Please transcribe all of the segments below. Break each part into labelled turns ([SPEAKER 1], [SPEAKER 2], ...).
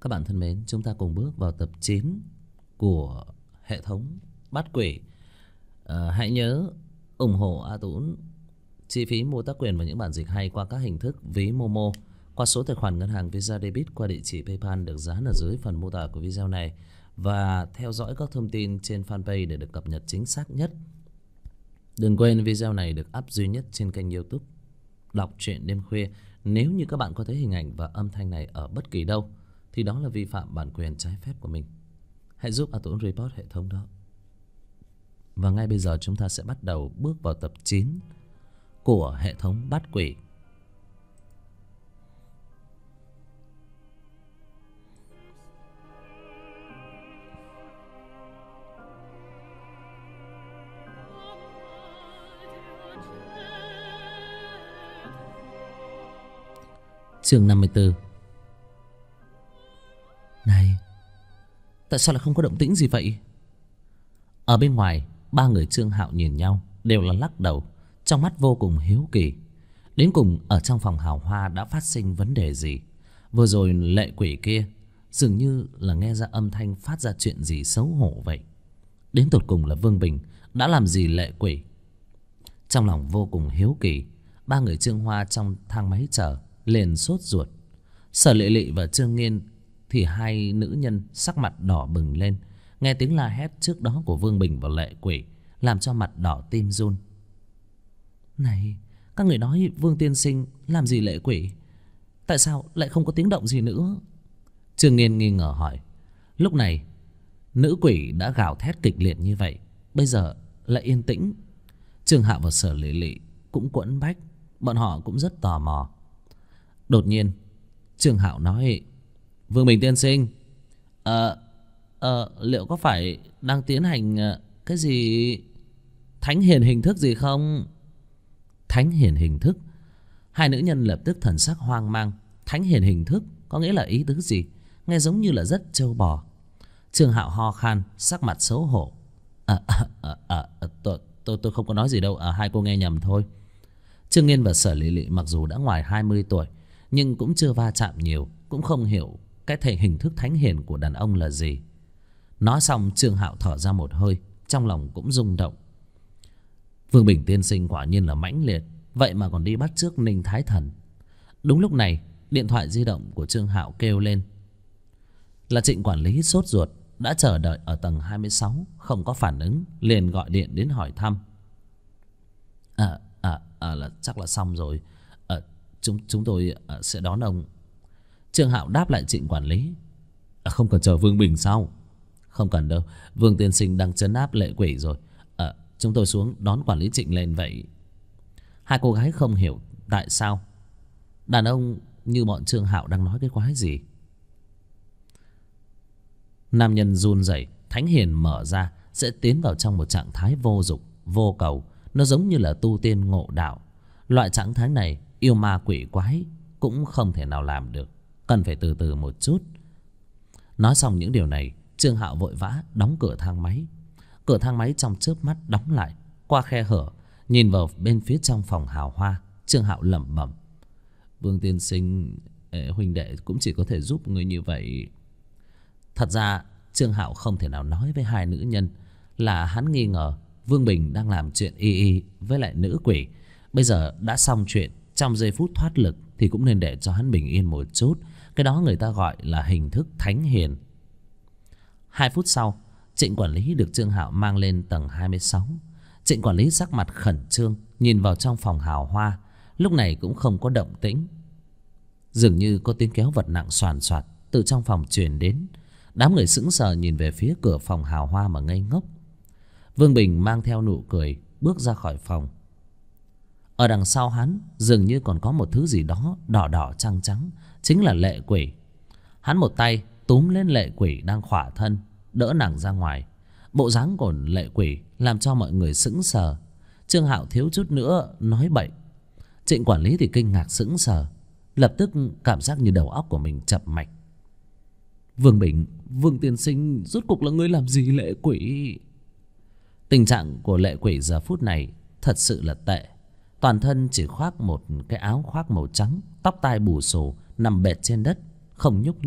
[SPEAKER 1] Các bạn thân mến, chúng ta cùng bước vào tập 9 của hệ thống Bắt Quỷ. Hãy nhớ ủng hộ A Tũng chi phí mua tác quyền và những bản dịch hay qua các hình thức ví Momo, qua số tài khoản ngân hàng Visa Debit, qua địa chỉ PayPal được dán ở dưới phần mô tả của video này, và theo dõi các thông tin trên fanpage để được cập nhật chính xác nhất. Đừng quên video này được up duy nhất trên kênh YouTube Đọc Truyện Đêm Khuya. Nếu như các bạn có thấy hình ảnh và âm thanh này ở bất kỳ đâu thì đó là vi phạm bản quyền trái phép của mình. Hãy giúp A Tũng report hệ thống đó. Và ngay bây giờ chúng ta sẽ bắt đầu bước vào tập 9 của hệ thống Bắt Quỷ. Chương 54. Này, tại sao lại không có động tĩnh gì vậy? Ở bên ngoài, ba người Trương Hạo nhìn nhau, đều là lắc đầu, trong mắt vô cùng hiếu kỳ. Đến cùng ở trong phòng hào hoa đã phát sinh vấn đề gì? Vừa rồi lệ quỷ kia dường như là nghe ra âm thanh phát ra chuyện gì xấu hổ vậy. Đến tột cùng là Vương Bình đã làm gì lệ quỷ? Trong lòng vô cùng hiếu kỳ, ba người Trương Hoa trong thang máy chờ liền sốt ruột. Sở Lệ Lệ và Trương Nghiên thì hai nữ nhân sắc mặt đỏ bừng lên. Nghe tiếng la hét trước đó của Vương Bình và lệ quỷ làm cho mặt đỏ tim run. Này, các người nói Vương tiên sinh làm gì lệ quỷ? Tại sao lại không có tiếng động gì nữa? Trương Nghiên nghi ngờ hỏi. Lúc này nữ quỷ đã gào thét kịch liệt như vậy, bây giờ lại yên tĩnh. Trương Hạo và Sở Lệ Lệ cũng quẫn bách, bọn họ cũng rất tò mò. Đột nhiên Trương Hạo nói: Vương Bình tiên sinh, liệu có phải đang tiến hành cái gì thánh hiền hình thức gì không? Thánh hiền hình thức? Hai nữ nhân lập tức thần sắc hoang mang. Thánh hiền hình thức có nghĩa là ý tứ gì? Nghe giống như là rất trâu bò. Trương Hạo ho khan, sắc mặt xấu hổ. Tôi không có nói gì đâu, hai cô nghe nhầm thôi. Trương Nghiên và Sở Lệ Lệ mặc dù đã ngoài 20 tuổi nhưng cũng chưa va chạm nhiều, cũng không hiểu cái thể hình thức thánh hiền của đàn ông là gì. Nói xong Trương Hạo thở ra một hơi, trong lòng cũng rung động. Vương Bình tiên sinh quả nhiên là mãnh liệt, vậy mà còn đi bắt chước Ninh Thái Thần. Đúng lúc này điện thoại di động của Trương Hạo kêu lên. Là Trịnh quản lý sốt ruột, đã chờ đợi ở tầng 26 không có phản ứng, liền gọi điện đến hỏi thăm. Là chắc là xong rồi. Chúng tôi sẽ đón ông. Trương Hạo đáp lại Trịnh quản lý. Không cần chờ Vương Bình sao? Không cần đâu, Vương tiên sinh đang trấn áp lệ quỷ rồi. Chúng tôi xuống đón quản lý Trịnh lên vậy. Hai cô gái không hiểu tại sao đàn ông như bọn Trương Hạo đang nói cái quái gì. Nam nhân run rẩy, thánh hiền mở ra sẽ tiến vào trong một trạng thái vô dục, vô cầu. Nó giống như là tu tiên ngộ đạo. Loại trạng thái này yêu ma quỷ quái cũng không thể nào làm được, cần phải từ từ một chút. Nói xong những điều này, Trương Hạo vội vã đóng cửa thang máy. Cửa thang máy trong chớp mắt đóng lại. Qua khe hở nhìn vào bên phía trong phòng hào hoa, Trương Hạo lẩm bẩm. Vương tiên sinh, huynh đệ cũng chỉ có thể giúp người như vậy. Thật ra Trương Hạo không thể nào nói với hai nữ nhân là hắn nghi ngờ Vương Bình đang làm chuyện y với lại nữ quỷ. Bây giờ đã xong chuyện, trong giây phút thoát lực thì cũng nên để cho hắn bình yên một chút. Cái đó người ta gọi là hình thức thánh hiền. 2 phút sau, Trịnh quản lý được Trương Hạo mang lên tầng 26. Trịnh quản lý sắc mặt khẩn trương nhìn vào trong phòng hào hoa. Lúc này cũng không có động tĩnh. Dường như có tiếng kéo vật nặng xoàn xoạt từ trong phòng truyền đến. Đám người sững sờ nhìn về phía cửa phòng hào hoa mà ngây ngốc. Vương Bình mang theo nụ cười bước ra khỏi phòng. Ở đằng sau hắn dường như còn có một thứ gì đó đỏ đỏ trắng trắng, chính là lệ quỷ. Hắn một tay túm lên lệ quỷ đang khỏa thân, đỡ nàng ra ngoài. Bộ dáng của lệ quỷ làm cho mọi người sững sờ. Trương Hạo thiếu chút nữa nói bậy. Trịnh quản lý thì kinh ngạc sững sờ, lập tức cảm giác như đầu óc của mình chập mạch. Vương Bình, Vương tiên sinh, rốt cuộc là ngươi làm gì lệ quỷ? Tình trạng của lệ quỷ giờ phút này thật sự là tệ. Toàn thân chỉ khoác một cái áo khoác màu trắng, tóc tai bù xù, nằm bệt trên đất, không nhúc nhích,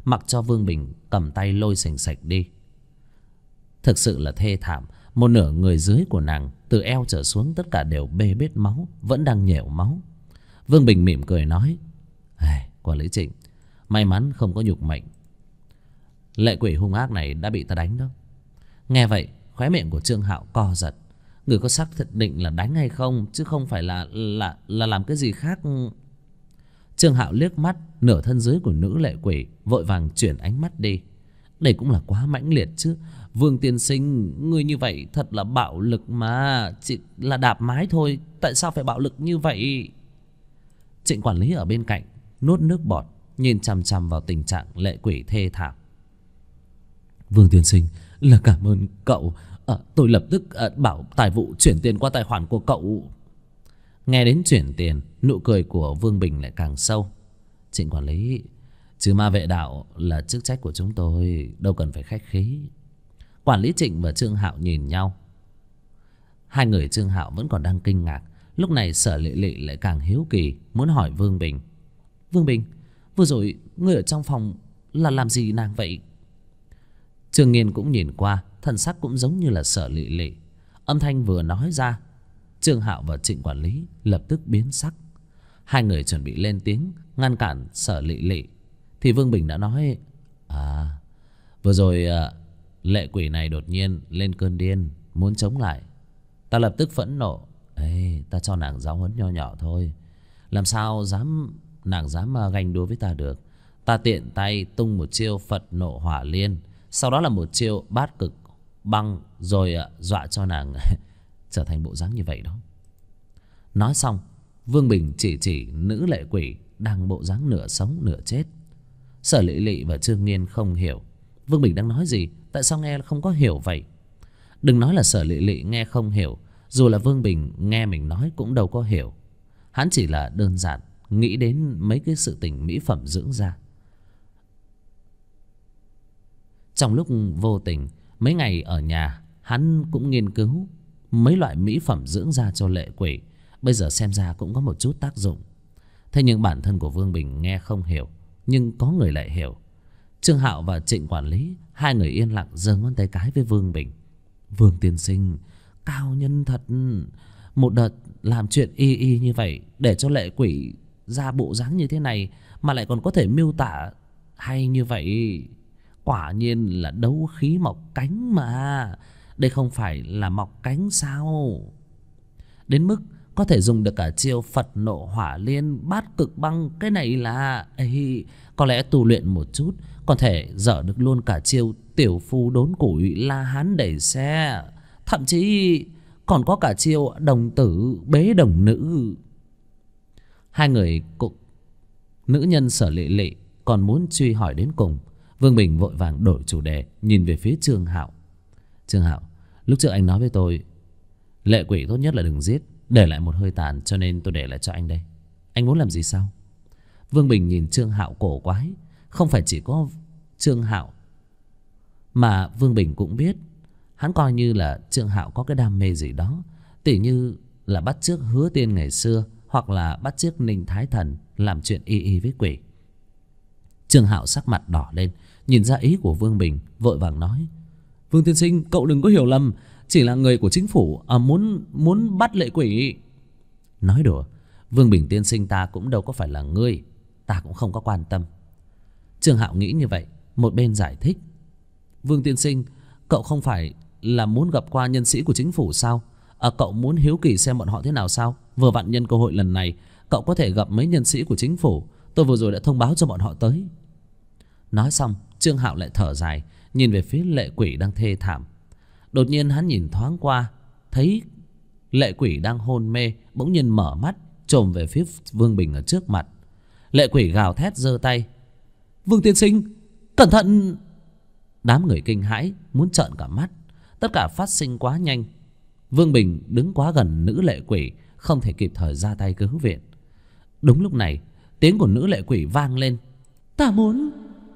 [SPEAKER 1] mặc cho Vương Bình cầm tay lôi sành sạch đi. Thực sự là thê thảm. Một nửa người dưới của nàng từ eo trở xuống tất cả đều bê bết máu, vẫn đang nhễu máu. Vương Bình mỉm cười nói: Quản lý Trịnh, may mắn không có nhục mệnh. Lệ quỷ hung ác này đã bị ta đánh đó. Nghe vậy khóe miệng của Trương Hạo co giật. Người có xác định là đánh hay không, chứ không phải là làm cái gì khác. Trương Hạo liếc mắt nửa thân dưới của nữ lệ quỷ, vội vàng chuyển ánh mắt đi. Đây cũng là quá mãnh liệt chứ. Vương tiên sinh, ngươi như vậy thật là bạo lực mà. Chỉ là đạp mái thôi, tại sao phải bạo lực như vậy? Trịnh quản lý ở bên cạnh nuốt nước bọt, nhìn chằm chằm vào tình trạng lệ quỷ thê thảm. Vương tiên sinh, là cảm ơn cậu. Tôi lập tức bảo tài vụ chuyển tiền qua tài khoản của cậu. Nghe đến chuyển tiền, nụ cười của Vương Bình lại càng sâu. Trịnh quản lý, trừ ma vệ đạo là chức trách của chúng tôi, đâu cần phải khách khí. Quản lý Trịnh và Trương Hạo nhìn nhau. Hai người Trương Hạo vẫn còn đang kinh ngạc. Lúc này Sở Lệ Lệ lại càng hiếu kỳ, muốn hỏi Vương Bình: Vương Bình, vừa rồi ngươi ở trong phòng là làm gì nàng vậy? Trương Nghiên cũng nhìn qua, thần sắc cũng giống như là Sở Lệ Lệ. Âm thanh vừa nói ra, Trương Hạo và Trịnh quản lý lập tức biến sắc. Hai người chuẩn bị lên tiếng ngăn cản Sở Lệ Lệ, thì Vương Bình đã nói: vừa rồi lệ quỷ này đột nhiên lên cơn điên, muốn chống lại. Ta lập tức phẫn nộ. Ta cho nàng giáo huấn nho nhỏ thôi. Làm sao nàng dám ganh đua với ta được. Ta tiện tay tung một chiêu Phật nộ hỏa liên, sau đó là một chiêu bát cực băng, rồi dọa cho nàng trở thành bộ dáng như vậy đó. Nói xong, Vương Bình chỉ nữ lệ quỷ đang bộ dáng nửa sống nửa chết. Sở Lệ Lệ và Trương Nghiên không hiểu Vương Bình đang nói gì, tại sao nghe không có hiểu vậy. Đừng nói là Sở Lệ Lệ nghe không hiểu, dù là Vương Bình nghe mình nói cũng đâu có hiểu. Hắn chỉ là đơn giản nghĩ đến mấy cái sự tình mỹ phẩm dưỡng da. Trong lúc vô tình mấy ngày ở nhà, hắn cũng nghiên cứu mấy loại mỹ phẩm dưỡng da cho lệ quỷ. Bây giờ xem ra cũng có một chút tác dụng. Thế nhưng bản thân của Vương Bình nghe không hiểu, nhưng có người lại hiểu. Trương Hạo và Trịnh quản lý, hai người yên lặng giơ ngón tay cái với Vương Bình. Vương tiên sinh cao nhân thật. Một đợt làm chuyện y như vậy, để cho lệ quỷ ra bộ dáng như thế này, mà lại còn có thể miêu tả hay như vậy. Quả nhiên là đấu khí mọc cánh mà. Đây không phải là mọc cánh sao? Đến mức có thể dùng được cả chiêu Phật nộ hỏa liên, bát cực băng. Cái này là có lẽ tu luyện một chút còn thể dở được luôn cả chiêu tiểu phu đốn củi, la hán đẩy xe. Thậm chí còn có cả chiêu đồng tử bế đồng nữ. Hai người cũng nữ nhân Sở Lệ Lệ còn muốn truy hỏi đến cùng. Vương Bình vội vàng đổi chủ đề, nhìn về phía Trương Hạo. Trương Hạo, lúc trước anh nói với tôi lệ quỷ tốt nhất là đừng giết, để lại một hơi tàn, cho nên tôi để lại cho anh đây. Anh muốn làm gì sao? Vương Bình nhìn Trương Hạo cổ quái. Không phải chỉ có Trương Hạo mà Vương Bình cũng biết. Hắn coi như là Trương Hạo có cái đam mê gì đó, tỉ như là bắt chước Hứa Tiên ngày xưa, hoặc là bắt chước Ninh Thái Thần làm chuyện y với quỷ. Trương Hạo sắc mặt đỏ lên, nhìn ra ý của Vương Bình, vội vàng nói: Vương tiên sinh, cậu đừng có hiểu lầm, chỉ là người của chính phủ muốn bắt lệ quỷ. Nói đùa, Vương Bình tiên sinh, ta cũng đâu có phải là ngươi, ta cũng không có quan tâm. Trương Hạo nghĩ như vậy, một bên giải thích: Vương tiên sinh, cậu không phải là muốn gặp qua nhân sĩ của chính phủ sao? Cậu muốn hiếu kỳ xem bọn họ thế nào sao? Vừa vặn nhân cơ hội lần này, cậu có thể gặp mấy nhân sĩ của chính phủ. Tôi vừa rồi đã thông báo cho bọn họ tới. Nói xong, Trương Hạo lại thở dài, nhìn về phía lệ quỷ đang thê thảm. Đột nhiên hắn nhìn thoáng qua, thấy lệ quỷ đang hôn mê, bỗng nhiên mở mắt, chồm về phía Vương Bình ở trước mặt. Lệ quỷ gào thét giơ tay: Vương tiên sinh, cẩn thận! Đám người kinh hãi muốn trợn cả mắt. Tất cả phát sinh quá nhanh. Vương Bình đứng quá gần nữ lệ quỷ, không thể kịp thời ra tay cứu viện. Đúng lúc này, tiếng của nữ lệ quỷ vang lên: Ta muốn.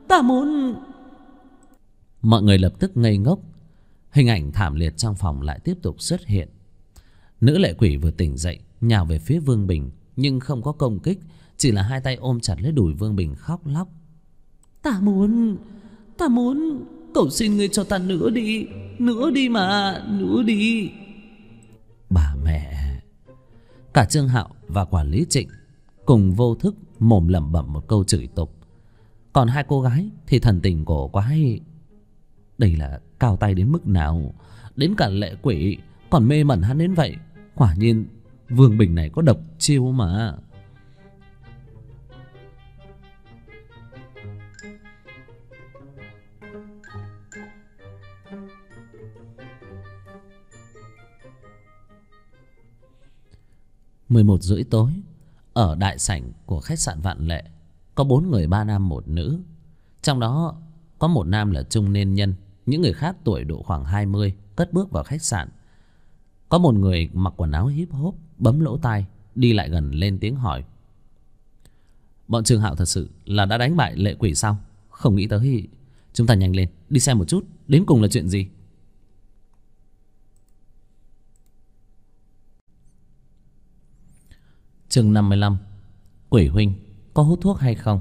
[SPEAKER 1] Mọi người lập tức ngây ngốc. Hình ảnh thảm liệt trong phòng lại tiếp tục xuất hiện. Nữ lệ quỷ vừa tỉnh dậy, nhào về phía Vương Bình, nhưng không có công kích, chỉ là hai tay ôm chặt lấy đùi Vương Bình khóc lóc. Ta muốn, cầu xin ngươi cho ta nữa đi mà, nữa đi. Bà mẹ. Cả Trương Hạo và quản lý Trịnh cùng vô thức mồm lẩm bẩm một câu chửi tục. Còn hai cô gái thì thần tình cổ quái. Đây là cao tay đến mức nào, đến cả lệ quỷ còn mê mẩn hắn đến vậy. Quả nhiên Vương Bình này có độc chiêu mà. Mười 11:30 tối, ở đại sảnh của khách sạn Vạn Lệ có 4 người, 3 nam 1 nữ. Trong đó có một nam là trung niên nhân, những người khác tuổi độ khoảng 20 cất bước vào khách sạn. Có một người mặc quần áo hip hop, bấm lỗ tai, đi lại gần lên tiếng hỏi: bọn Trương Hạo thật sự là đã đánh bại lệ quỷ sao? Không nghĩ tới. Chúng ta nhanh lên đi xem một chút, đến cùng là chuyện gì. Chương 55. Quỷ huynh có hút thuốc hay không?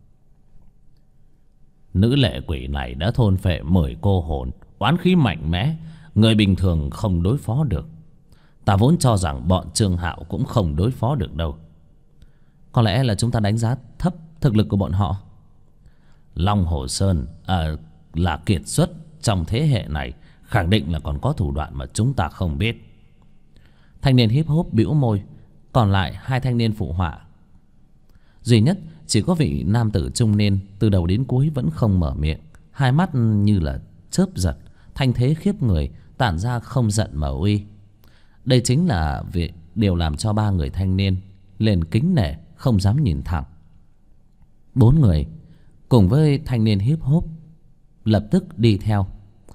[SPEAKER 1] Nữ lệ quỷ này đã thôn phệ 10 cô hồn, oán khí mạnh mẽ, người bình thường không đối phó được. Ta vốn cho rằng bọn Trương Hạo cũng không đối phó được đâu. Có lẽ là chúng ta đánh giá thấp thực lực của bọn họ. Long Hồ Sơn là kiệt xuất trong thế hệ này, khẳng định là còn có thủ đoạn mà chúng ta không biết. Thanh niên hip hop bĩu môi, còn lại hai thanh niên phụ họa. Duy nhất chỉ có vị nam tử trung niên từ đầu đến cuối vẫn không mở miệng, hai mắt như là chớp giật, thanh thế khiếp người, tản ra không giận mà uy. Đây chính là việc điều làm cho ba người thanh niên lên kính nể, không dám nhìn thẳng. 4 người cùng với thanh niên hip hop lập tức đi theo.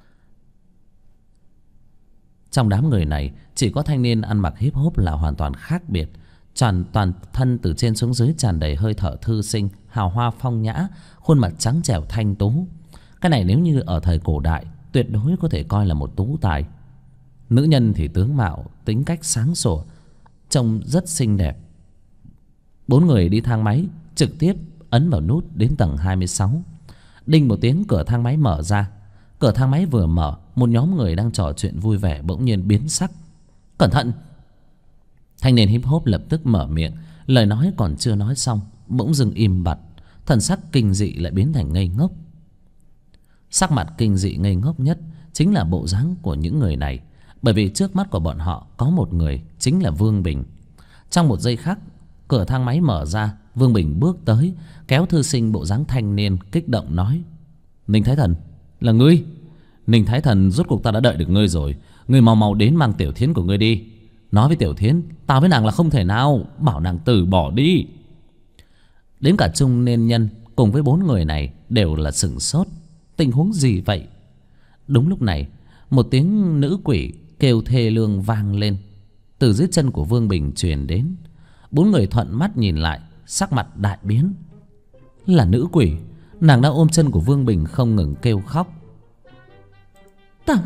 [SPEAKER 1] Trong đám người này chỉ có thanh niên ăn mặc hip hop là hoàn toàn khác biệt. Toàn thân từ trên xuống dưới tràn đầy hơi thở thư sinh, hào hoa phong nhã, khuôn mặt trắng trẻo thanh tú. Cái này nếu như ở thời cổ đại tuyệt đối có thể coi là một tú tài. Nữ nhân thì tướng mạo, tính cách sáng sủa, trông rất xinh đẹp. 4 người đi thang máy, trực tiếp ấn vào nút đến tầng 26. Đinh một tiếng, cửa thang máy mở ra. Cửa thang máy vừa mở, một nhóm người đang trò chuyện vui vẻ bỗng nhiên biến sắc. Cẩn thận! Thanh niên hip hop lập tức mở miệng, lời nói còn chưa nói xong bỗng dưng im bặt, thần sắc kinh dị lại biến thành ngây ngốc. Sắc mặt kinh dị ngây ngốc nhất chính là bộ dáng của những người này, bởi vì trước mắt của bọn họ có một người, chính là Vương Bình. Trong một giây khắc, cửa thang máy mở ra, Vương Bình bước tới, kéo thư sinh bộ dáng thanh niên, kích động nói: Ninh Thái Thần, là ngươi? Ninh Thái Thần, rốt cuộc ta đã đợi được ngươi rồi. Ngươi mau mau đến mang Tiểu Thiến của ngươi đi. Nói với Tiểu Thiến, tao với nàng là không thể nào, bảo nàng từ bỏ đi. Đến cả trung niên nhân cùng với 4 người này đều là sửng sốt. Tình huống gì vậy? Đúng lúc này, một tiếng nữ quỷ kêu thê lương vang lên từ dưới chân của Vương Bình truyền đến. 4 người thuận mắt nhìn lại, sắc mặt đại biến. Là nữ quỷ, nàng đã ôm chân của Vương Bình không ngừng kêu khóc. Ta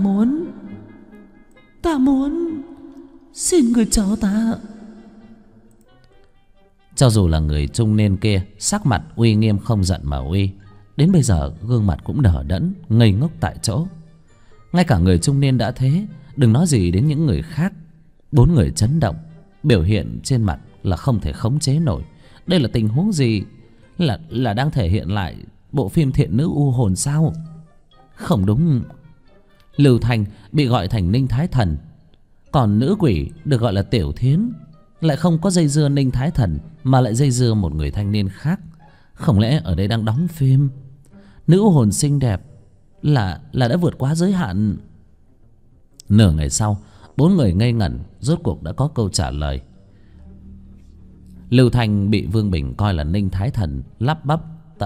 [SPEAKER 1] muốn, xin người cho ta. Cho dù là người trung niên kia, sắc mặt uy nghiêm không giận mà uy, đến bây giờ gương mặt cũng đờ đẫn, ngây ngốc tại chỗ. Ngay cả người trung niên đã thế, đừng nói gì đến những người khác. 4 người chấn động, biểu hiện trên mặt là không thể khống chế nổi. Đây là tình huống gì? Là đang thể hiện lại bộ phim Thiện Nữ U Hồn sao? Không đúng. Lưu Thành bị gọi thành Ninh Thái Thần, còn nữ quỷ được gọi là Tiểu Thiến lại không có dây dưa Ninh Thái Thần, mà lại dây dưa một người thanh niên khác. Không lẽ ở đây đang đóng phim? Nữ U Hồn xinh đẹp là đã vượt quá giới hạn. Nửa ngày sau, 4 người ngây ngẩn, rốt cuộc đã có câu trả lời. Lưu Thành bị Vương Bình coi là Ninh Thái Thần, lắp bắp: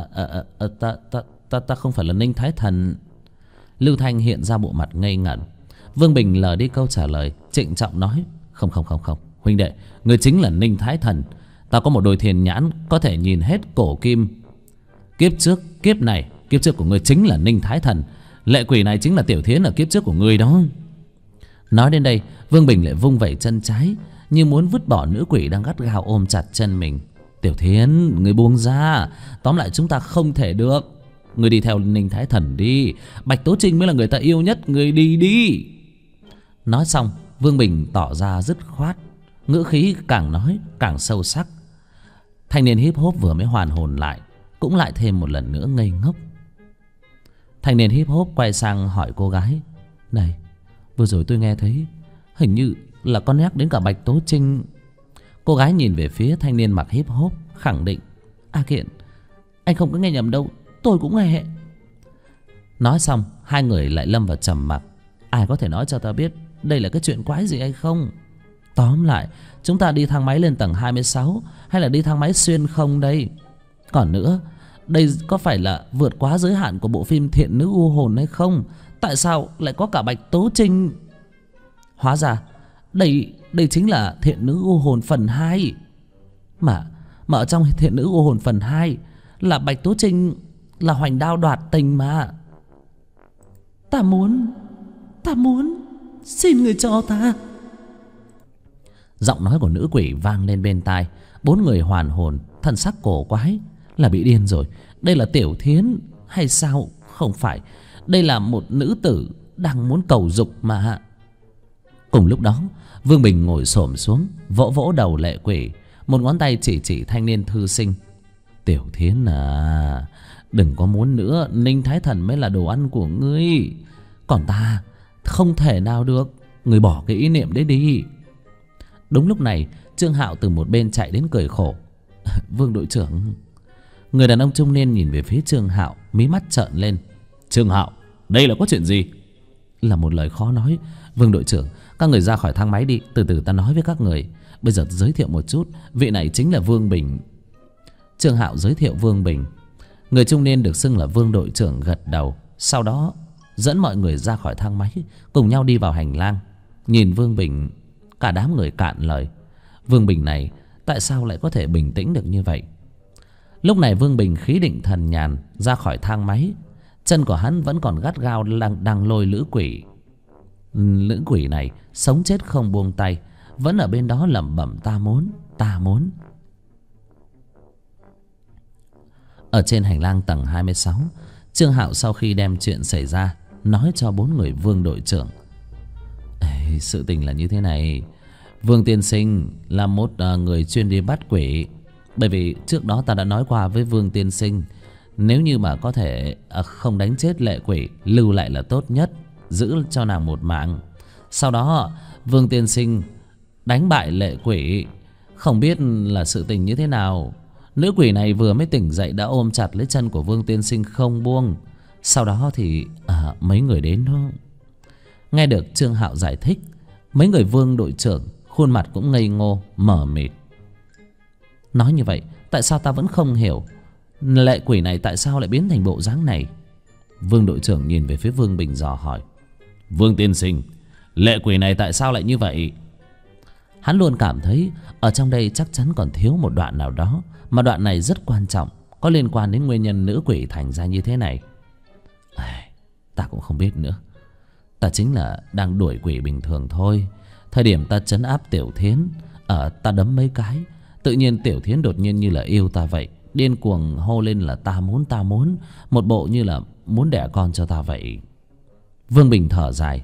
[SPEAKER 1] Ta không phải là Ninh Thái Thần. Lưu Thành hiện ra bộ mặt ngây ngẩn. Vương Bình lờ đi câu trả lời, trịnh trọng nói: Không, huynh đệ, người chính là Ninh Thái Thần. Ta có một đôi thiên nhãn có thể nhìn hết cổ kim. Kiếp trước, kiếp này, kiếp trước của người chính là Ninh Thái Thần. Lệ quỷ này chính là Tiểu Thiến ở kiếp trước của người đó. Nói đến đây, Vương Bình lại vung vẩy chân trái, như muốn vứt bỏ nữ quỷ đang gắt gao ôm chặt chân mình. Tiểu Thiến, người buông ra. Tóm lại chúng ta không thể được. Người đi theo Ninh Thái Thần đi. Bạch Tố Trinh mới là người ta yêu nhất. Người đi đi. Nói xong Vương Bình tỏ ra dứt khoát, ngữ khí càng nói càng sâu sắc. Thanh niên hip hop vừa mới hoàn hồn lại cũng lại thêm một lần nữa ngây ngốc. Thanh niên hip hop quay sang hỏi cô gái: Này, vừa rồi tôi nghe thấy hình như là có nhắc đến cả Bạch Tố Trinh. Cô gái nhìn về phía thanh niên mặc hip hop khẳng định: A Kiện, anh không có nghe nhầm đâu, tôi cũng nghe. Nói xong hai người lại lâm vào trầm mặc. Ai có thể nói cho ta biết đây là cái chuyện quái gì hay không? Tóm lại, chúng ta đi thang máy lên tầng 26 hay là đi thang máy xuyên không đây? Còn nữa, đây có phải là vượt quá giới hạn của bộ phim Thiện Nữ U Hồn hay không? Tại sao lại có cả Bạch Tố Trinh? Hóa ra đây chính là Thiện Nữ U Hồn phần 2. Mà ở trong Thiện Nữ U Hồn phần 2 là Bạch Tố Trinh là hoành đao đoạt tình mà. Ta muốn, xin người cho ta. Giọng nói của nữ quỷ vang lên bên tai. Bốn người hoàn hồn, thân sắc cổ quái. Là bị điên rồi. Đây là Tiểu Thiến hay sao? Không phải, đây là một nữ tử đang muốn cầu dục mà. Cùng lúc đó Vương Bình ngồi xổm xuống, vỗ vỗ đầu lệ quỷ, một ngón tay chỉ thanh niên thư sinh. Tiểu Thiến à, đừng có muốn nữa. Ninh Thái Thần mới là đồ ăn của ngươi, còn ta không thể nào được. Ngươi bỏ cái ý niệm đấy đi. Đúng lúc này Trương Hạo từ một bên chạy đến cười khổ. Vương đội trưởng. Người đàn ông trung niên nhìn về phía Trương Hạo, mí mắt trợn lên. Trương Hạo, đây là có chuyện gì? Là một lời khó nói. Vương đội trưởng, các người ra khỏi thang máy đi, từ từ ta nói với các người. Bây giờ giới thiệu một chút, vị này chính là Vương Bình. Trương Hạo giới thiệu Vương Bình. Người trung niên được xưng là Vương đội trưởng gật đầu, sau đó dẫn mọi người ra khỏi thang máy, cùng nhau đi vào hành lang. Nhìn Vương Bình, cả đám người cạn lời. Vương Bình này tại sao lại có thể bình tĩnh được như vậy? Lúc này Vương Bình khí định thần nhàn ra khỏi thang máy. Chân của hắn vẫn còn gắt gao đang lôi lữ quỷ. Lữ quỷ này sống chết không buông tay, vẫn ở bên đó lẩm bẩm ta muốn, ta muốn. Ở trên hành lang tầng 26, Trương Hạo sau khi đem chuyện xảy ra nói cho bốn người Vương đội trưởng. Sự tình là như thế này. Vương tiên sinh là một người chuyên đi bắt quỷ. Bởi vì trước đó ta đã nói qua với Vương tiên sinh, nếu như mà có thể không đánh chết lệ quỷ, lưu lại là tốt nhất, giữ cho nàng một mạng. Sau đó Vương tiên sinh đánh bại lệ quỷ. Không biết là sự tình như thế nào, nữ quỷ này vừa mới tỉnh dậy đã ôm chặt lấy chân của Vương tiên sinh không buông. Sau đó thì mấy người đến đó. Nghe được Trương Hạo giải thích, mấy người Vương đội trưởng khuôn mặt cũng ngây ngô mờ mịt. Nói như vậy tại sao ta vẫn không hiểu, lệ quỷ này tại sao lại biến thành bộ dáng này? Vương đội trưởng nhìn về phía Vương Bình dò hỏi. Vương tiên sinh, lệ quỷ này tại sao lại như vậy? Hắn luôn cảm thấy ở trong đây chắc chắn còn thiếu một đoạn nào đó, mà đoạn này rất quan trọng, có liên quan đến nguyên nhân nữ quỷ thành ra như thế này. Ta cũng không biết nữa. Ta chính là đang đuổi quỷ bình thường thôi. Thời điểm ta trấn áp Tiểu Thiến, ta đấm mấy cái, tự nhiên Tiểu Thiến đột nhiên như là yêu ta vậy, điên cuồng hô lên là ta muốn, ta muốn, một bộ như là muốn đẻ con cho ta vậy. Vương Bình thở dài.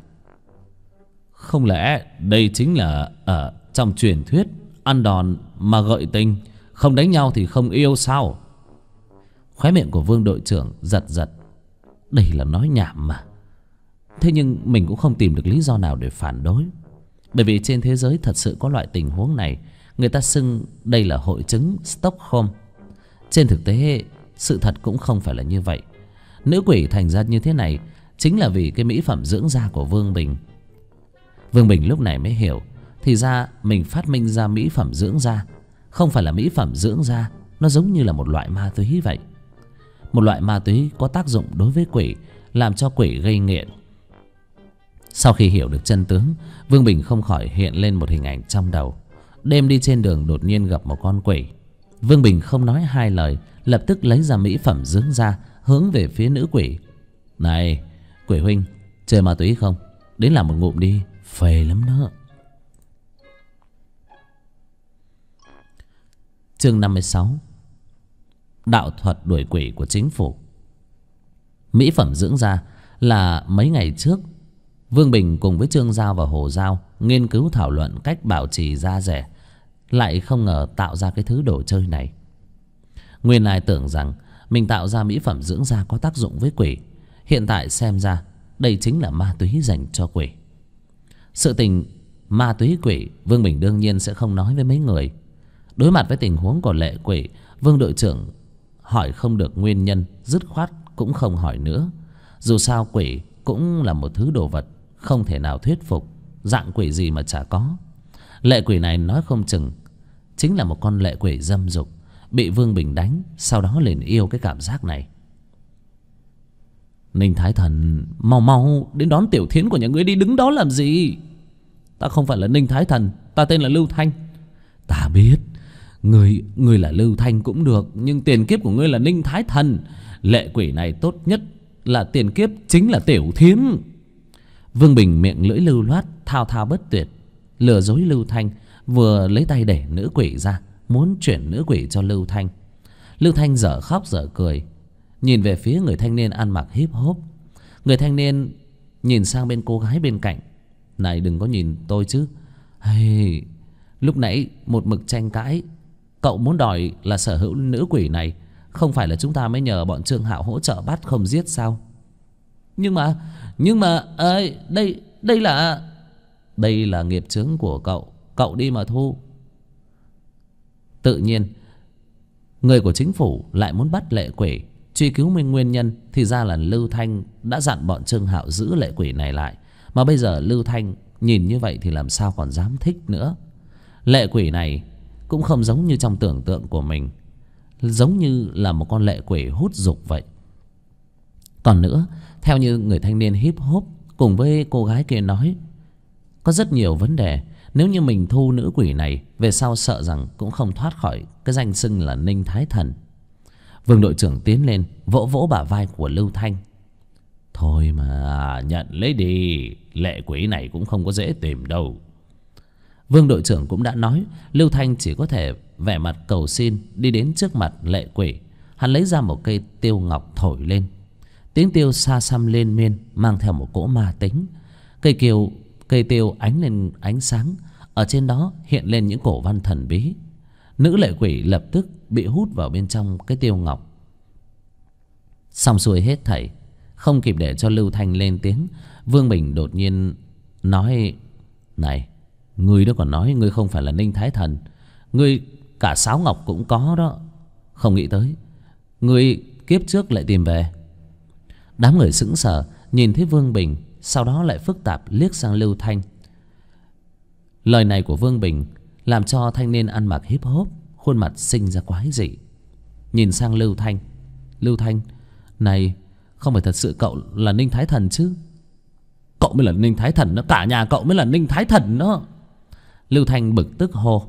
[SPEAKER 1] Không lẽ đây chính là ở trong truyền thuyết ăn đòn mà gợi tình, không đánh nhau thì không yêu sao? Khóe miệng của Vương đội trưởng giật giật. Đây là nói nhảm mà. Thế nhưng mình cũng không tìm được lý do nào để phản đối. Bởi vì trên thế giới thật sự có loại tình huống này. Người ta xưng đây là hội chứng Stockholm. Trên thực tế sự thật cũng không phải là như vậy. Nữ quỷ thành ra như thế này chính là vì cái mỹ phẩm dưỡng da của Vương Bình. Vương Bình lúc này mới hiểu, thì ra mình phát minh ra mỹ phẩm dưỡng da không phải là mỹ phẩm dưỡng da, nó giống như là một loại ma túy vậy. Một loại ma túy có tác dụng đối với quỷ, làm cho quỷ gây nghiện. Sau khi hiểu được chân tướng, Vương Bình không khỏi hiện lên một hình ảnh trong đầu. Đêm đi trên đường đột nhiên gặp một con quỷ. Vương Bình không nói hai lời, lập tức lấy ra mỹ phẩm dưỡng da hướng về phía nữ quỷ. Này quỷ huynh, chơi ma túy không? Đến làm một ngụm đi, phê lắm đó. Chương 56. Đạo thuật đuổi quỷ của chính phủ. Mỹ phẩm dưỡng da là mấy ngày trước Vương Bình cùng với Trương Giao và Hồ Giao nghiên cứu thảo luận cách bảo trì da rẻ, lại không ngờ tạo ra cái thứ đồ chơi này. Nguyên lai tưởng rằng mình tạo ra mỹ phẩm dưỡng da có tác dụng với quỷ, hiện tại xem ra đây chính là ma túy dành cho quỷ. Sự tình ma túy quỷ Vương Bình đương nhiên sẽ không nói với mấy người. Đối mặt với tình huống của lệ quỷ, Vương đội trưởng hỏi không được nguyên nhân, dứt khoát cũng không hỏi nữa. Dù sao quỷ cũng là một thứ đồ vật không thể nào thuyết phục, dạng quỷ gì mà chả có. Lệ quỷ này nói không chừng chính là một con lệ quỷ dâm dục, bị Vương Bình đánh, sau đó liền yêu cái cảm giác này. Ninh Thái Thần, mau mau đến đón Tiểu Thiến của nhà ngươi đi, đứng đó làm gì? Ta không phải là Ninh Thái Thần, ta tên là Lưu Thanh. Ta biết ngươi là Lưu Thanh cũng được, nhưng tiền kiếp của ngươi là Ninh Thái Thần. Lệ quỷ này tốt nhất là tiền kiếp chính là Tiểu Thiến. Vương Bình miệng lưỡi lưu loát, thao thao bất tuyệt, lừa dối Lưu Thanh, vừa lấy tay đẩy nữ quỷ ra, muốn chuyển nữ quỷ cho Lưu Thanh. Lưu Thanh dở khóc dở cười, nhìn về phía người thanh niên ăn mặc híp hốp. Người thanh niên nhìn sang bên cô gái bên cạnh. Này, đừng có nhìn tôi chứ. Hey, lúc nãy một mực tranh cãi, cậu muốn đòi là sở hữu nữ quỷ này, không phải là chúng ta mới nhờ bọn Trương Hạo hỗ trợ bắt không giết sao? Nhưng mà đây là nghiệp chướng của cậu, cậu đi mà thu. Tự nhiên người của chính phủ lại muốn bắt lệ quỷ. Truy cứu nguyên nhân thì ra là Lưu Thanh đã dặn bọn Trương Hạo giữ lệ quỷ này lại, mà bây giờ Lưu Thanh nhìn như vậy thì làm sao còn dám thích nữa. Lệ quỷ này cũng không giống như trong tưởng tượng của mình, giống như là một con lệ quỷ hút dục vậy. Còn nữa, theo như người thanh niên híp hốp cùng với cô gái kia nói, có rất nhiều vấn đề. Nếu như mình thu nữ quỷ này, về sau sợ rằng cũng không thoát khỏi cái danh xưng là Ninh Thái Thần. Vương đội trưởng tiến lên vỗ vỗ bả vai của Lưu Thanh. Thôi mà nhận lấy đi, lệ quỷ này cũng không có dễ tìm đâu. Vương đội trưởng cũng đã nói, Lưu Thanh chỉ có thể vẻ mặt cầu xin đi đến trước mặt lệ quỷ. Hắn lấy ra một cây tiêu ngọc thổi lên, tiếng tiêu xa xăm lên miên, mang theo một cỗ ma tính. Cây tiêu ánh lên ánh sáng, ở trên đó hiện lên những cổ văn thần bí. Nữ lệ quỷ lập tức bị hút vào bên trong cái tiêu ngọc. Xong xuôi hết thảy, không kịp để cho Lưu Thanh lên tiếng, Vương Bình đột nhiên nói: Này, ngươi đó còn nói ngươi không phải là Ninh Thái Thần, ngươi cả sáo ngọc cũng có đó. Không nghĩ tới ngươi kiếp trước lại tìm về. Đám người sững sờ nhìn thấy Vương Bình, sau đó lại phức tạp liếc sang Lưu Thanh. Lời này của Vương Bình làm cho thanh niên ăn mặc híp hốp khuôn mặt sinh ra quái dị, nhìn sang Lưu Thanh. Lưu Thanh, này, không phải thật sự cậu là Ninh Thái Thần chứ? Cậu mới là Ninh Thái Thần đó, cả nhà cậu mới là Ninh Thái Thần đó. Lưu Thanh bực tức hô.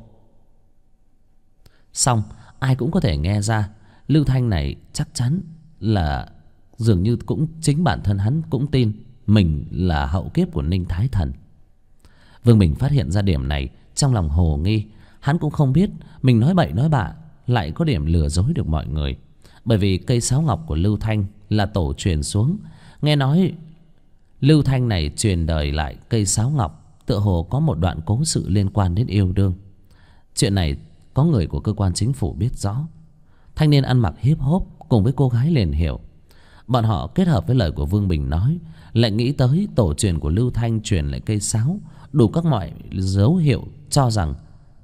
[SPEAKER 1] Xong ai cũng có thể nghe ra Lưu Thanh này chắc chắn là, dường như cũng chính bản thân hắn cũng tin mình là hậu kiếp của Ninh Thái Thần. Vương Bình phát hiện ra điểm này, trong lòng hồ nghi. Hắn cũng không biết mình nói bậy nói bạ lại có điểm lừa dối được mọi người. Bởi vì cây sáo ngọc của Lưu Thanh là tổ truyền xuống. Nghe nói Lưu Thanh này truyền đời lại cây sáo ngọc, tựa hồ có một đoạn cố sự liên quan đến yêu đương. Chuyện này có người của cơ quan chính phủ biết rõ. Thanh niên ăn mặc híp hốp cùng với cô gái liền hiểu. Bọn họ kết hợp với lời của Vương Bình nói, lại nghĩ tới tổ truyền của Lưu Thanh truyền lại cây sáo, đủ các mọi dấu hiệu cho rằng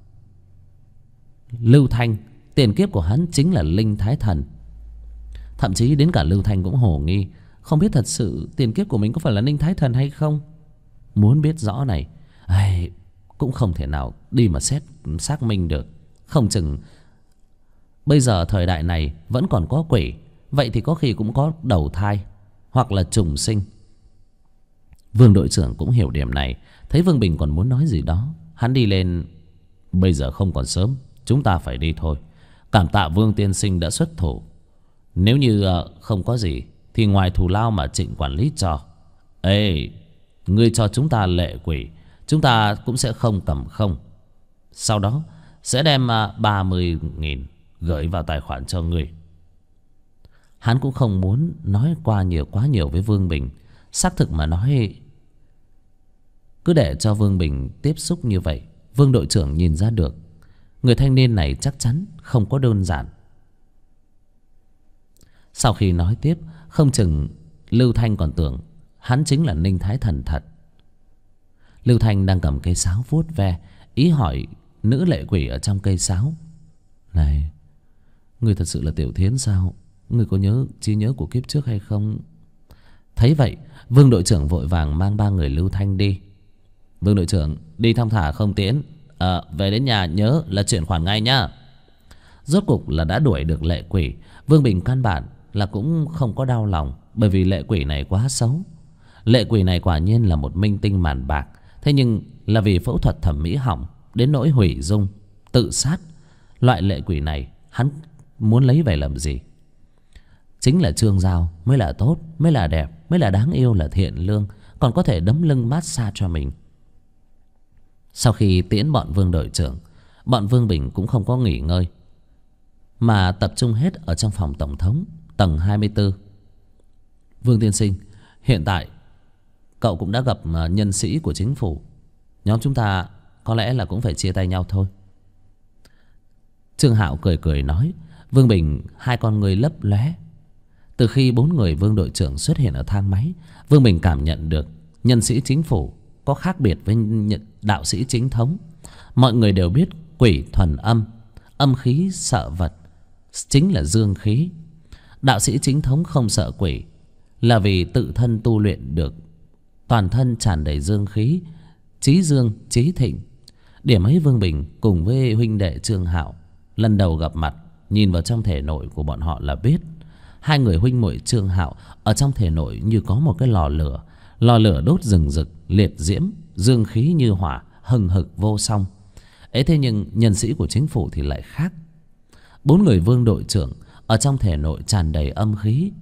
[SPEAKER 1] Lưu Thanh tiền kiếp của hắn chính là Linh Thái Thần. Thậm chí đến cả Lưu Thanh cũng hồ nghi, không biết thật sự tiền kiếp của mình có phải là Ninh Thái Thần hay không. Muốn biết rõ này, cũng không thể nào đi mà xác minh được. Không chừng bây giờ thời đại này vẫn còn có quỷ, vậy thì có khi cũng có đầu thai hoặc là trùng sinh. Vương đội trưởng cũng hiểu điểm này, thấy Vương Bình còn muốn nói gì đó, hắn đi lên. Bây giờ không còn sớm, chúng ta phải đi thôi. Cảm tạ Vương tiên sinh đã xuất thủ. Nếu như không có gì thì ngoài thù lao mà Trịnh quản lý cho, ngươi cho chúng ta lệ quỷ, chúng ta cũng sẽ không cầm không. Sau đó sẽ đem 30.000 gửi vào tài khoản cho ngươi. Hắn cũng không muốn nói quá nhiều với Vương Bình. Xác thực mà nói, cứ để cho Vương Bình tiếp xúc như vậy, Vương đội trưởng nhìn ra được người thanh niên này chắc chắn không có đơn giản. Sau khi nói tiếp, không chừng Lưu Thanh còn tưởng hắn chính là Ninh Thái Thần thật. Lưu Thanh đang cầm cây sáo vuốt ve, ý hỏi nữ lệ quỷ ở trong cây sáo: "Này, ngươi thật sự là Tiểu Thiến sao? Ngươi có nhớ trí nhớ của kiếp trước hay không?" Thấy vậy, Vương đội trưởng vội vàng mang ba người Lưu Thanh đi. "Vương đội trưởng, đi thong thả không tiễn. Về đến nhà nhớ là chuyển khoản ngay nhá." Rốt cục là đã đuổi được lệ quỷ. Vương Bình căn bản là cũng không có đau lòng, bởi vì lệ quỷ này quá xấu. Lệ quỷ này quả nhiên là một minh tinh màn bạc. Thế nhưng là vì phẫu thuật thẩm mỹ hỏng đến nỗi hủy dung, tự sát. Loại lệ quỷ này hắn muốn lấy về làm gì? Chính là Trương Giao mới là tốt, mới là đẹp, mới là đáng yêu, là thiện lương, còn có thể đấm lưng massage cho mình. Sau khi tiễn bọn Vương đội trưởng, bọn Vương Bình cũng không có nghỉ ngơi, mà tập trung hết ở trong phòng tổng thống tầng 24. "Vương tiên sinh, hiện tại cậu cũng đã gặp nhân sĩ của chính phủ. Nhóm chúng ta có lẽ là cũng phải chia tay nhau thôi." Trương Hạo cười cười nói. Vương Bình hai con người lấp lóe. Từ khi bốn người Vương đội trưởng xuất hiện ở thang máy, Vương Bình cảm nhận được nhân sĩ chính phủ có khác biệt với đạo sĩ chính thống. Mọi người đều biết quỷ thuần âm, âm khí sợ vật, chính là dương khí. Đạo sĩ chính thống không sợ quỷ là vì tự thân tu luyện được, toàn thân tràn đầy dương khí, chí dương chí thịnh. Điểm ấy Vương Bình cùng với huynh đệ Trương Hạo lần đầu gặp mặt, nhìn vào trong thể nội của bọn họ là biết. Hai người huynh muội Trương Hạo ở trong thể nội như có một cái lò lửa đốt rừng rực, liệt diễm, dương khí như hỏa, hừng hực vô song. Ấy thế nhưng nhân sĩ của chính phủ thì lại khác. Bốn người Vương đội trưởng ở trong thể nội tràn đầy âm khí,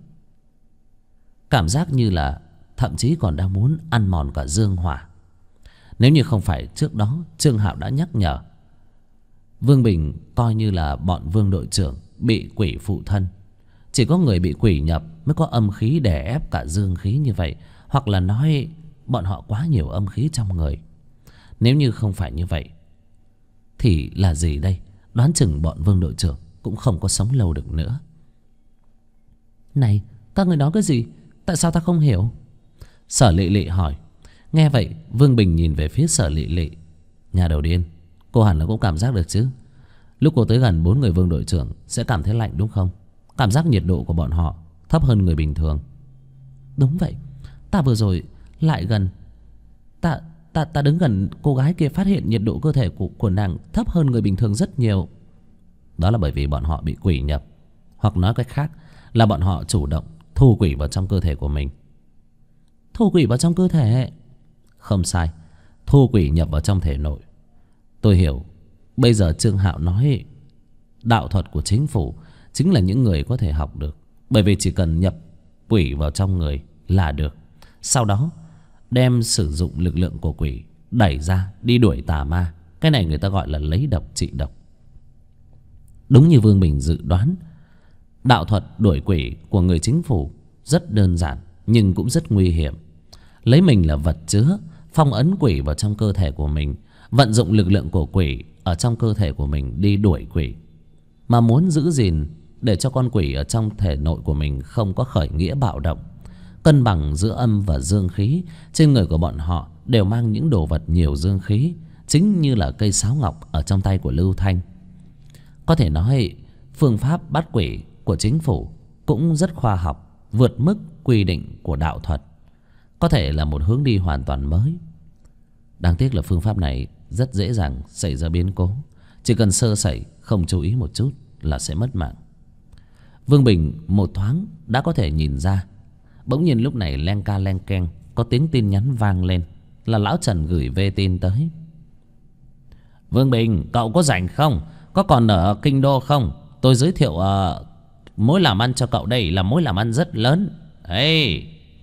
[SPEAKER 1] cảm giác như là thậm chí còn đang muốn ăn mòn cả dương hỏa. Nếu như không phải trước đó Trương Hạo đã nhắc nhở, Vương Bình coi như là bọn Vương đội trưởng bị quỷ phụ thân. Chỉ có người bị quỷ nhập mới có âm khí đè ép cả dương khí như vậy, hoặc là nói bọn họ quá nhiều âm khí trong người. Nếu như không phải như vậy thì là gì đây? Đoán chừng bọn Vương đội trưởng cũng không có sống lâu được nữa. "Này, các người nói cái gì? Tại sao ta không hiểu?" Sở Lệ Lệ hỏi. Nghe vậy, Vương Bình nhìn về phía Sở Lệ Lệ. "Nhà đầu điên, cô hẳn là cũng cảm giác được chứ. Lúc cô tới gần bốn người Vương đội trưởng sẽ cảm thấy lạnh đúng không? Cảm giác nhiệt độ của bọn họ thấp hơn người bình thường." "Đúng vậy, ta vừa rồi lại gần, ta đứng gần cô gái kia, phát hiện nhiệt độ cơ thể của nàng thấp hơn người bình thường rất nhiều." "Đó là bởi vì bọn họ bị quỷ nhập, hoặc nói cách khác là bọn họ chủ động thu quỷ vào trong cơ thể của mình." "Thu quỷ vào trong cơ thể?" "Không sai, thu quỷ nhập vào trong thể nội." "Tôi hiểu. Bây giờ Trương Hạo nói đạo thuật của chính phủ chính là những người có thể học được, bởi vì chỉ cần nhập quỷ vào trong người là được. Sau đó đem sử dụng lực lượng của quỷ đẩy ra đi đuổi tà ma. Cái này người ta gọi là lấy độc trị độc." Đúng như Vương Bình dự đoán, đạo thuật đuổi quỷ của người chính phủ rất đơn giản nhưng cũng rất nguy hiểm. Lấy mình là vật chứa, phong ấn quỷ vào trong cơ thể của mình, vận dụng lực lượng của quỷ ở trong cơ thể của mình đi đuổi quỷ. Mà muốn giữ gìn để cho con quỷ ở trong thể nội của mình không có khởi nghĩa bạo động, cân bằng giữa âm và dương khí. Trên người của bọn họ đều mang những đồ vật nhiều dương khí, chính như là cây sáo ngọc ở trong tay của Lưu Thanh. Có thể nói phương pháp bắt quỷ của chính phủ cũng rất khoa học, vượt mức quy định của đạo thuật, có thể là một hướng đi hoàn toàn mới. Đáng tiếc là phương pháp này rất dễ dàng xảy ra biến cố, chỉ cần sơ sẩy không chú ý một chút là sẽ mất mạng. Vương Bình một thoáng đã có thể nhìn ra. Bỗng nhiên lúc này len ca len keng, có tiếng tin nhắn vang lên, là lão Trần gửi về tin tới. "Vương Bình, cậu có rảnh không? Có còn ở kinh đô không? Tôi giới thiệu mối làm ăn cho cậu đây, là mối làm ăn rất lớn. Ê!"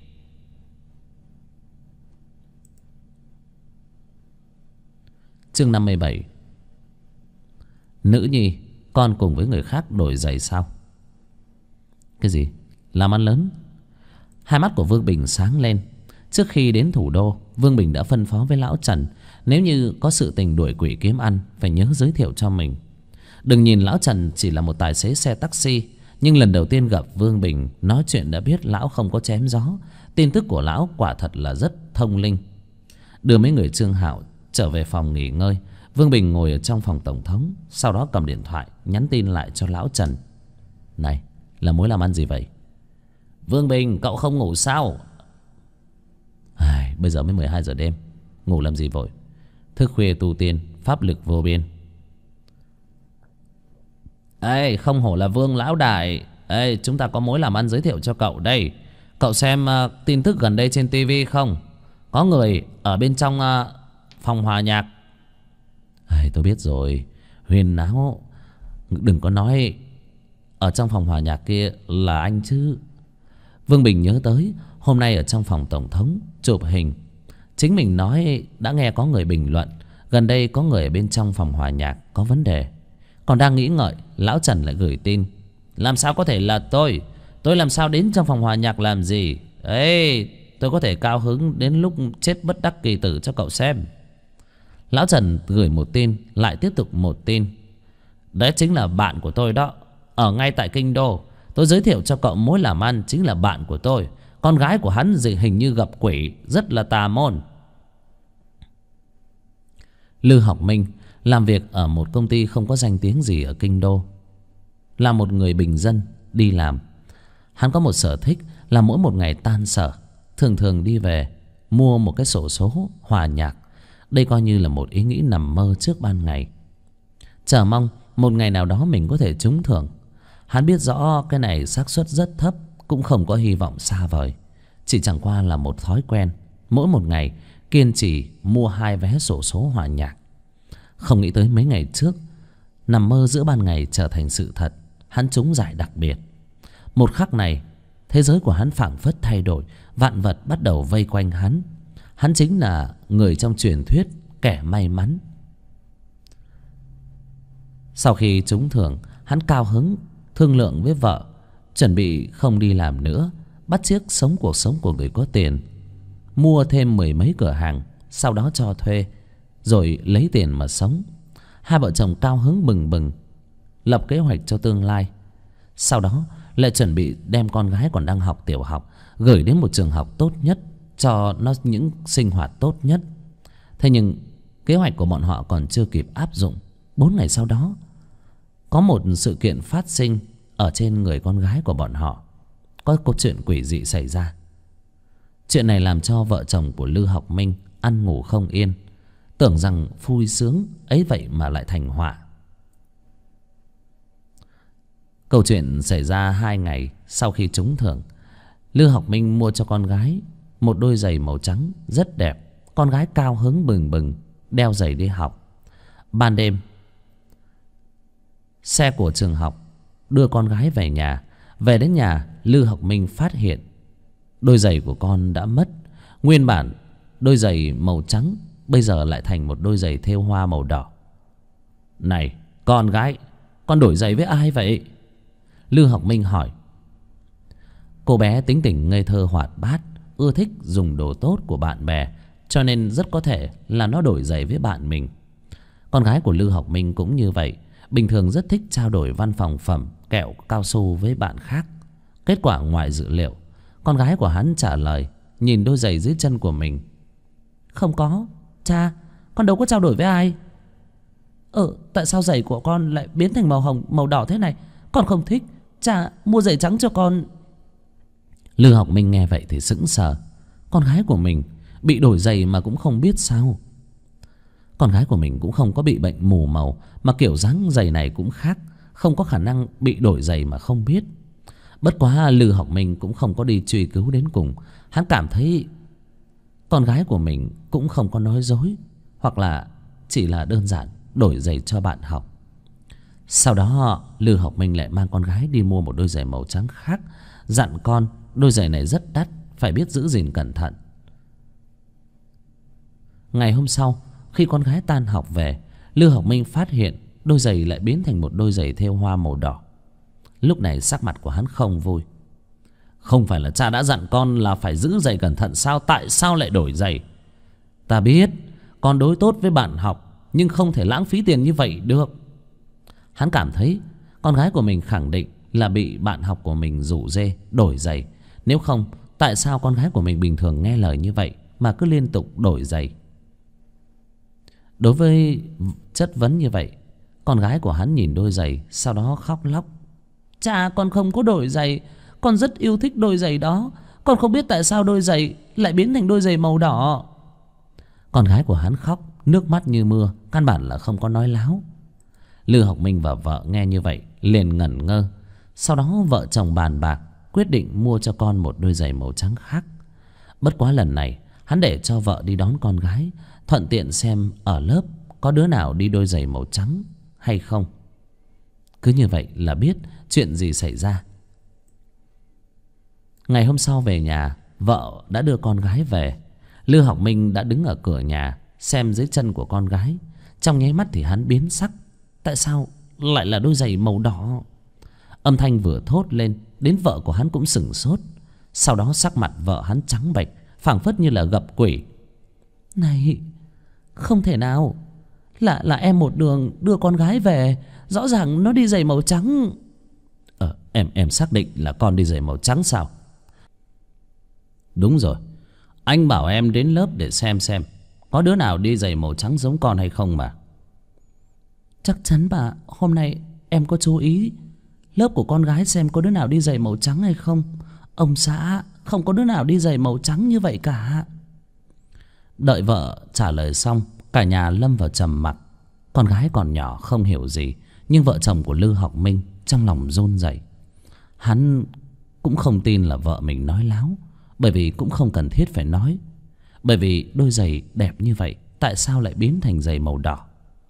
[SPEAKER 1] Chương 57. Nữ nhi, con cùng với người khác đổi giày sao? Cái gì? làm ăn lớn. Hai mắt của Vương Bình sáng lên. Trước khi đến thủ đô, Vương Bình đã phân phó với lão Trần, nếu như có sự tình đuổi quỷ kiếm ăn, phải nhớ giới thiệu cho mình. Đừng nhìn lão Trần chỉ là một tài xế xe taxi, nhưng lần đầu tiên gặp Vương Bình, nói chuyện đã biết lão không có chém gió. Tin tức của lão quả thật là rất thông linh. Đưa mấy người Trương Hạo trở về phòng nghỉ ngơi, Vương Bình ngồi ở trong phòng tổng thống. Sau đó cầm điện thoại nhắn tin lại cho lão Trần. Này, là mối làm ăn gì vậy? Vương Bình, cậu không ngủ sao? Bây giờ mới 12 giờ đêm, ngủ làm gì vội. Thức khuya tu tiên, pháp lực vô biên. Ê, không hổ là Vương lão đại. Ê, chúng ta có mối làm ăn giới thiệu cho cậu đây. Cậu xem tin tức gần đây trên tivi không? Có người ở bên trong phòng hòa nhạc. Tôi biết rồi, huyên náo. Đừng có nói ở trong phòng hòa nhạc kia là anh chứ. Vương Bình nhớ tới hôm nay ở trong phòng tổng thống chụp hình, chính mình nói đã nghe có người bình luận gần đây có người ở bên trong phòng hòa nhạc có vấn đề. Còn đang nghĩ ngợi, lão Trần lại gửi tin. Làm sao có thể là tôi? Tôi làm sao đến trong phòng hòa nhạc làm gì? Ê, tôi có thể cao hứng đến lúc chết bất đắc kỳ tử cho cậu xem. Lão Trần gửi một tin, lại tiếp tục một tin. Đấy chính là bạn của tôi đó, ở ngay tại kinh đô. Tôi giới thiệu cho cậu mối làm ăn, chính là bạn của tôi. Con gái của hắn hình như gặp quỷ, rất là tà môn. Lư Học Minh làm việc ở một công ty không có danh tiếng gì ở kinh đô. Là một người bình dân đi làm, hắn có một sở thích là mỗi một ngày tan sở thường thường đi về mua một cái xổ số hòa nhạc. Đây coi như là một ý nghĩ nằm mơ trước ban ngày, chờ mong một ngày nào đó mình có thể trúng thưởng. Hắn biết rõ cái này xác suất rất thấp, cũng không có hy vọng xa vời. Chỉ chẳng qua là một thói quen, mỗi một ngày kiên trì mua 2 vé xổ số hòa nhạc. Không nghĩ tới mấy ngày trước, nằm mơ giữa ban ngày trở thành sự thật. Hắn trúng giải đặc biệt. Một khắc này, thế giới của hắn phảng phất thay đổi, vạn vật bắt đầu vây quanh hắn. Hắn chính là người trong truyền thuyết kẻ may mắn. Sau khi trúng thưởng, hắn cao hứng thương lượng với vợ, chuẩn bị không đi làm nữa, bắt chước sống cuộc sống của người có tiền, mua thêm 10 mấy cửa hàng, sau đó cho thuê, rồi lấy tiền mà sống. Hai vợ chồng cao hứng bừng bừng, lập kế hoạch cho tương lai. Sau đó lại chuẩn bị đem con gái còn đang học tiểu học gửi đến một trường học tốt nhất, cho nó những sinh hoạt tốt nhất. Thế nhưng kế hoạch của bọn họ còn chưa kịp áp dụng, 4 ngày sau đó có một sự kiện phát sinh ở trên người con gái của bọn họ. Có câu chuyện quỷ dị xảy ra. Chuyện này làm cho vợ chồng của Lư Học Minh ăn ngủ không yên, tưởng rằng vui sướng ấy vậy mà lại thành họa. Câu chuyện xảy ra 2 ngày sau khi trúng thưởng. Lư Học Minh mua cho con gái một đôi giày màu trắng rất đẹp. Con gái cao hứng bừng bừng đeo giày đi học. Ban đêm, xe của trường học đưa con gái về nhà. Về đến nhà, Lư Học Minh phát hiện đôi giày của con đã mất. Nguyên bản đôi giày màu trắng bây giờ lại thành một đôi giày thêu hoa màu đỏ. Này con gái, con đổi giày với ai vậy? Lư Học Minh hỏi. Cô bé tính tình ngây thơ hoạt bát, ưa thích dùng đồ tốt của bạn bè, cho nên rất có thể là nó đổi giày với bạn mình. Con gái của Lư Học Minh cũng như vậy, bình thường rất thích trao đổi văn phòng phẩm, kẹo cao su với bạn khác. Kết quả ngoài dự liệu, con gái của hắn trả lời nhìn đôi giày dưới chân của mình. Không có, cha, con đâu có trao đổi với ai. Tại sao giày của con lại biến thành màu hồng, màu đỏ thế này? Con không thích, cha mua giày trắng cho con. Lư Học Minh nghe vậy thì sững sờ. Con gái của mình bị đổi giày mà cũng không biết sao. Con gái của mình cũng không có bị bệnh mù màu, mà kiểu dáng giày này cũng khác, không có khả năng bị đổi giày mà không biết. Bất quá Lư Học Minh cũng không có đi truy cứu đến cùng. Hắn cảm thấy con gái của mình cũng không có nói dối, hoặc là chỉ là đơn giản đổi giày cho bạn học. Sau đó Lư Học Minh lại mang con gái đi mua một đôi giày màu trắng khác, dặn con đôi giày này rất đắt, phải biết giữ gìn cẩn thận. Ngày hôm sau, khi con gái tan học về, Lư Học Minh phát hiện đôi giày lại biến thành một đôi giày thêu hoa màu đỏ. Lúc này sắc mặt của hắn không vui. Không phải là cha đã dặn con là phải giữ giày cẩn thận sao? Tại sao lại đổi giày? Ta biết con đối tốt với bạn học, nhưng không thể lãng phí tiền như vậy được. Hắn cảm thấy con gái của mình khẳng định là bị bạn học của mình rủ rê đổi giày. Nếu không, tại sao con gái của mình bình thường nghe lời như vậy mà cứ liên tục đổi giày? Đối với chất vấn như vậy, con gái của hắn nhìn đôi giày, sau đó khóc lóc. Cha, con không có đổi giày. Con rất yêu thích đôi giày đó. Con không biết tại sao đôi giày lại biến thành đôi giày màu đỏ. Con gái của hắn khóc nước mắt như mưa, căn bản là không có nói láo. Lư Học Minh và vợ nghe như vậy liền ngẩn ngơ. Sau đó vợ chồng bàn bạc quyết định mua cho con một đôi giày màu trắng khác. Bất quá lần này hắn để cho vợ đi đón con gái, thuận tiện xem ở lớp có đứa nào đi đôi giày màu trắng hay không. Cứ như vậy là biết chuyện gì xảy ra. Ngày hôm sau về nhà, vợ đã đưa con gái về. Lư Học Minh đã đứng ở cửa nhà xem dưới chân của con gái. Trong nháy mắt thì hắn biến sắc. Tại sao lại là đôi giày màu đỏ? Âm thanh vừa thốt lên, đến vợ của hắn cũng sửng sốt. Sau đó sắc mặt vợ hắn trắng bệch, phảng phất như là gặp quỷ. Này, không thể nào. Là em một đường đưa con gái về, rõ ràng nó đi giày màu trắng. Em xác định là con đi giày màu trắng sao? Đúng rồi, anh bảo em đến lớp để xem có đứa nào đi giày màu trắng giống con hay không mà. Chắc chắn bà, hôm nay em có chú ý lớp của con gái xem có đứa nào đi giày màu trắng hay không. Ông xã, không có đứa nào đi giày màu trắng như vậy cả. Đợi vợ trả lời xong, cả nhà lâm vào trầm mặc. Con gái còn nhỏ không hiểu gì, nhưng vợ chồng của Lư Học Minh trong lòng run rẩy. Hắn cũng không tin là vợ mình nói láo, bởi vì cũng không cần thiết phải nói. Bởi vì đôi giày đẹp như vậy, tại sao lại biến thành giày màu đỏ?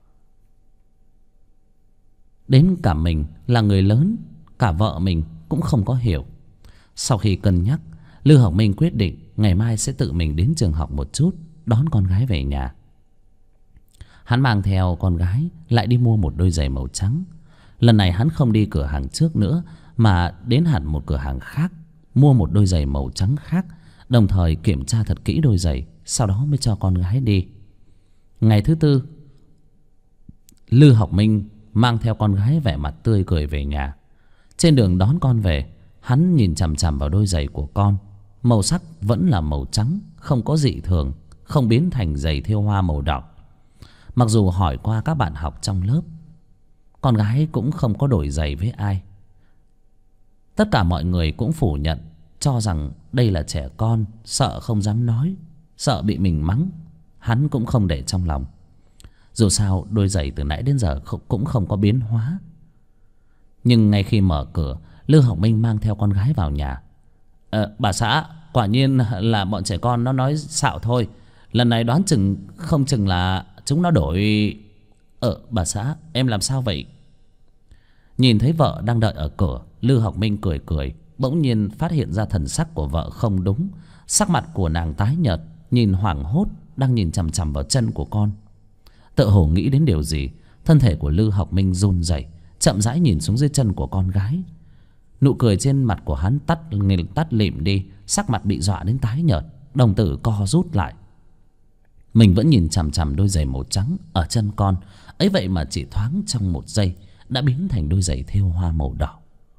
[SPEAKER 1] Đến cả mình là người lớn, cả vợ mình cũng không có hiểu. Sau khi cân nhắc, Lư Học Minh quyết định ngày mai sẽ tự mình đến trường học một chút, đón con gái về nhà. Hắn mang theo con gái lại đi mua một đôi giày màu trắng. Lần này hắn không đi cửa hàng trước nữa, mà đến hẳn một cửa hàng khác, mua một đôi giày màu trắng khác, đồng thời kiểm tra thật kỹ đôi giày, sau đó mới cho con gái đi. Ngày thứ tư, Lư Học Minh mang theo con gái vẻ mặt tươi cười về nhà. Trên đường đón con về, hắn nhìn chằm chằm vào đôi giày của con. Màu sắc vẫn là màu trắng, không có dị thường, không biến thành giày thêu hoa màu đỏ. Mặc dù hỏi qua các bạn học trong lớp, con gái cũng không có đổi giày với ai. Tất cả mọi người cũng phủ nhận, cho rằng đây là trẻ con, sợ không dám nói, sợ bị mình mắng. Hắn cũng không để trong lòng. Dù sao đôi giày từ nãy đến giờ cũng không có biến hóa. Nhưng ngay khi mở cửa, Lư Học Minh mang theo con gái vào nhà. Bà xã, quả nhiên là bọn trẻ con nó nói xạo thôi. Lần này đoán không chừng là chúng nó đổi. Bà xã, em làm sao vậy? Nhìn thấy vợ đang đợi ở cửa, Lư Học Minh cười cười. Bỗng nhiên phát hiện ra thần sắc của vợ không đúng. Sắc mặt của nàng tái nhợt, nhìn hoảng hốt, đang nhìn chằm chằm vào chân của con. Tự hồ nghĩ đến điều gì, thân thể của Lư Học Minh run rẩy, chậm rãi nhìn xuống dưới chân của con gái. Nụ cười trên mặt của hắn tắt lịm đi, sắc mặt bị dọa đến tái nhợt, đồng tử co rút lại. Mình vẫn nhìn chằm chằm đôi giày màu trắng ở chân con, ấy vậy mà chỉ thoáng trong một giây đã biến thành đôi giày thêu hoa màu đỏ.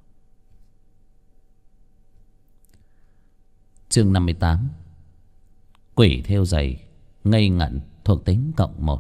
[SPEAKER 1] Chương 58. Quỷ thêu giày ngây ngẩn thuộc tính +1.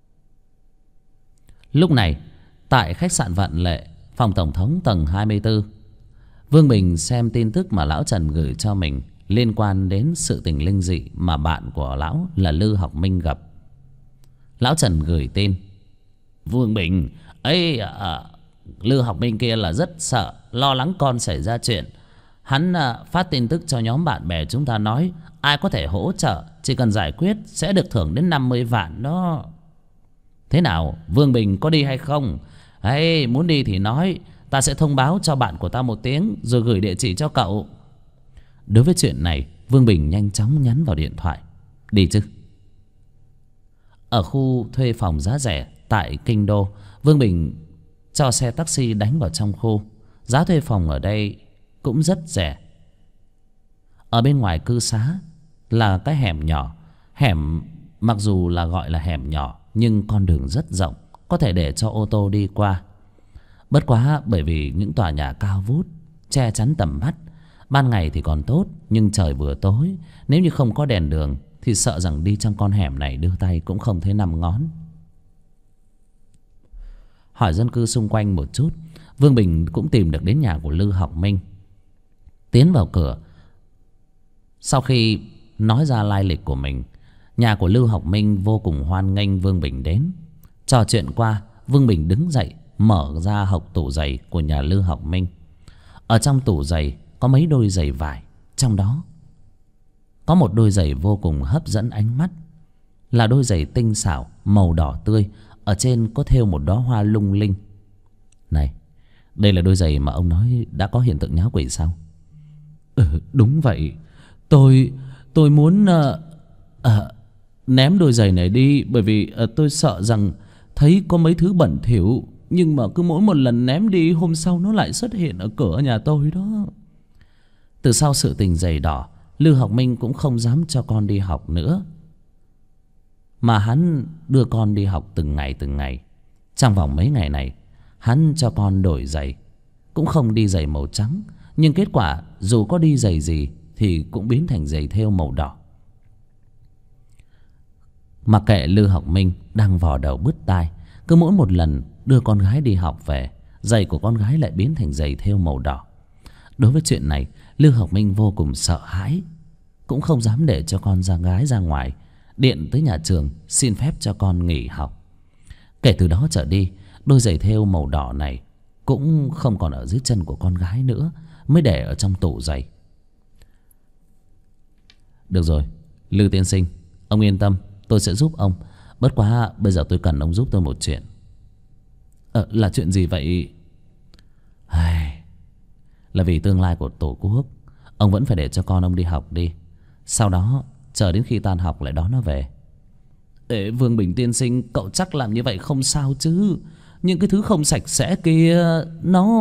[SPEAKER 1] Lúc này, tại khách sạn Vạn Lệ, phòng tổng thống tầng 24, Vương Bình xem tin tức mà lão Trần gửi cho mình liên quan đến sự tình linh dị mà bạn của lão là Lư Học Minh gặp. Lão Trần gửi tin: Vương Bình ấy, Lư Học Minh kia là rất sợ, lo lắng con xảy ra chuyện. Hắn phát tin tức cho nhóm bạn bè chúng ta nói ai có thể hỗ trợ, chỉ cần giải quyết sẽ được thưởng đến 50 vạn đó. Thế nào, Vương Bình có đi hay không? Hay muốn đi thì nói, ta sẽ thông báo cho bạn của ta một tiếng, rồi gửi địa chỉ cho cậu. Đối với chuyện này, Vương Bình nhanh chóng nhắn vào điện thoại: đi chứ. Ở khu thuê phòng giá rẻ tại Kinh Đô, Vương Bình cho xe taxi đánh vào trong khu. Giá thuê phòng ở đây cũng rất rẻ, Ở bên ngoài cư xá là cái hẻm nhỏ. Hẻm mặc dù là gọi là hẻm nhỏ, nhưng con đường rất rộng, có thể để cho ô tô đi qua. Bất quá bởi vì những tòa nhà cao vút che chắn tầm mắt. Ban ngày thì còn tốt, nhưng trời vừa tối, nếu như không có đèn đường thì sợ rằng đi trong con hẻm này đưa tay cũng không thấy năm ngón. Hỏi dân cư xung quanh một chút, Vương Bình cũng tìm được đến nhà của Lư Học Minh. Tiến vào cửa, sau khi nói ra lai lịch của mình, nhà của Lư Học Minh vô cùng hoan nghênh Vương Bình đến. Trò chuyện qua, Vương Bình đứng dậy mở ra hộc tủ giày của nhà Lư Học Minh. Ở trong tủ giày có mấy đôi giày vải, trong đó có một đôi giày vô cùng hấp dẫn ánh mắt, là đôi giày tinh xảo màu đỏ tươi, ở trên có thêu một đóa hoa lung linh. Này, đây là đôi giày mà ông nói đã có hiện tượng nháo quỷ sao? Đúng vậy. Tôi muốn ném đôi giày này đi, bởi vì tôi sợ rằng thấy có mấy thứ bẩn thỉu, nhưng mà cứ mỗi một lần ném đi, hôm sau nó lại xuất hiện ở cửa nhà tôi đó. Từ sau sự tình giày đỏ, Lư Học Minh cũng không dám cho con đi học nữa, mà hắn đưa con đi học từng ngày từng ngày. Trong vòng mấy ngày này, hắn cho con đổi giày, cũng không đi giày màu trắng, nhưng kết quả dù có đi giày gì thì cũng biến thành giày thêu màu đỏ. Mặc kệ Lư Học Minh đang vò đầu bứt tai, cứ mỗi một lần đưa con gái đi học về, giày của con gái lại biến thành giày thêu màu đỏ. Đối với chuyện này, Lư Học Minh vô cùng sợ hãi, cũng không dám để cho con gái ra ngoài, điện tới nhà trường xin phép cho con nghỉ học. Kể từ đó trở đi, đôi giày thêu màu đỏ này cũng không còn ở dưới chân của con gái nữa, mới để ở trong tủ giày. Được rồi, Lư tiên sinh, ông yên tâm, tôi sẽ giúp ông. Bất quá bây giờ tôi cần ông giúp tôi một chuyện. Là chuyện gì vậy? Là vì tương lai của Tổ quốc, ông vẫn phải để cho con ông đi học đi. Sau đó chờ đến khi tan học lại đón nó về. Vương Bình tiên sinh, cậu chắc làm như vậy không sao chứ? Những cái thứ không sạch sẽ kia nó...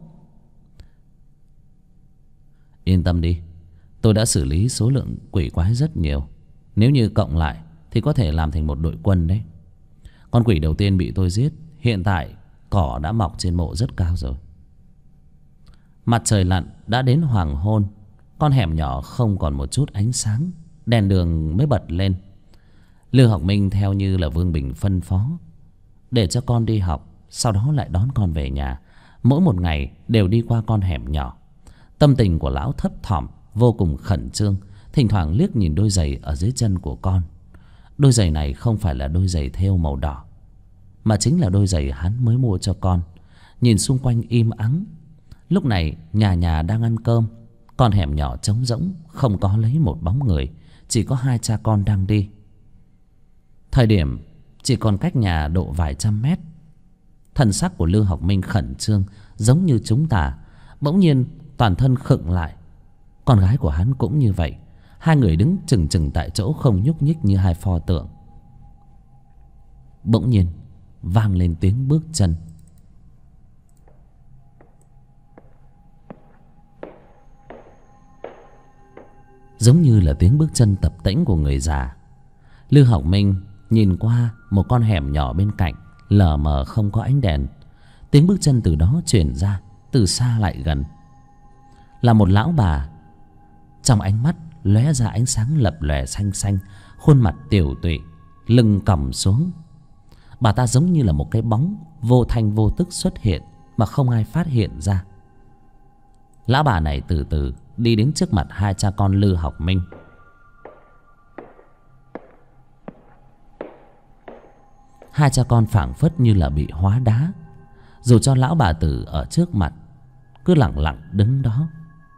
[SPEAKER 1] Yên tâm đi, tôi đã xử lý số lượng quỷ quái rất nhiều. Nếu như cộng lại thì có thể làm thành một đội quân đấy. Con quỷ đầu tiên bị tôi giết, hiện tại cỏ đã mọc trên mộ rất cao rồi. Mặt trời lặn đã đến hoàng hôn. Con hẻm nhỏ không còn một chút ánh sáng, đèn đường mới bật lên. Lư Học Minh theo như là Vương Bình phân phó, để cho con đi học, sau đó lại đón con về nhà. Mỗi một ngày đều đi qua con hẻm nhỏ. Tâm tình của lão thấp thỏm, vô cùng khẩn trương, thỉnh thoảng liếc nhìn đôi giày ở dưới chân của con. Đôi giày này không phải là đôi giày thêu màu đỏ, mà chính là đôi giày hắn mới mua cho con. Nhìn xung quanh im ắng. Lúc này nhà nhà đang ăn cơm, con hẻm nhỏ trống rỗng, không có lấy một bóng người, chỉ có hai cha con đang đi. Thời điểm chỉ còn cách nhà độ vài trăm mét. Thần sắc của Lư Học Minh khẩn trương, giống như chúng ta. Bỗng nhiên toàn thân khựng lại. Con gái của hắn cũng như vậy. Hai người đứng chừng chừng tại chỗ, không nhúc nhích như hai pho tượng. Bỗng nhiên vang lên tiếng bước chân. Giống như là tiếng bước chân tập tễnh của người già. Lư Học Minh nhìn qua một con hẻm nhỏ bên cạnh, lờ mờ không có ánh đèn. Tiếng bước chân từ đó truyền ra, từ xa lại gần. Là một lão bà. Trong ánh mắt lóe ra ánh sáng lập lòe xanh xanh, khuôn mặt tiều tụy, lưng còng xuống. Bà ta giống như là một cái bóng vô thanh vô tức xuất hiện mà không ai phát hiện ra. Lão bà này từ từ đi đến trước mặt hai cha con Lư Học Minh. Hai cha con phảng phất như là bị hóa đá. Dù cho lão bà tử ở trước mặt, cứ lặng lặng đứng đó.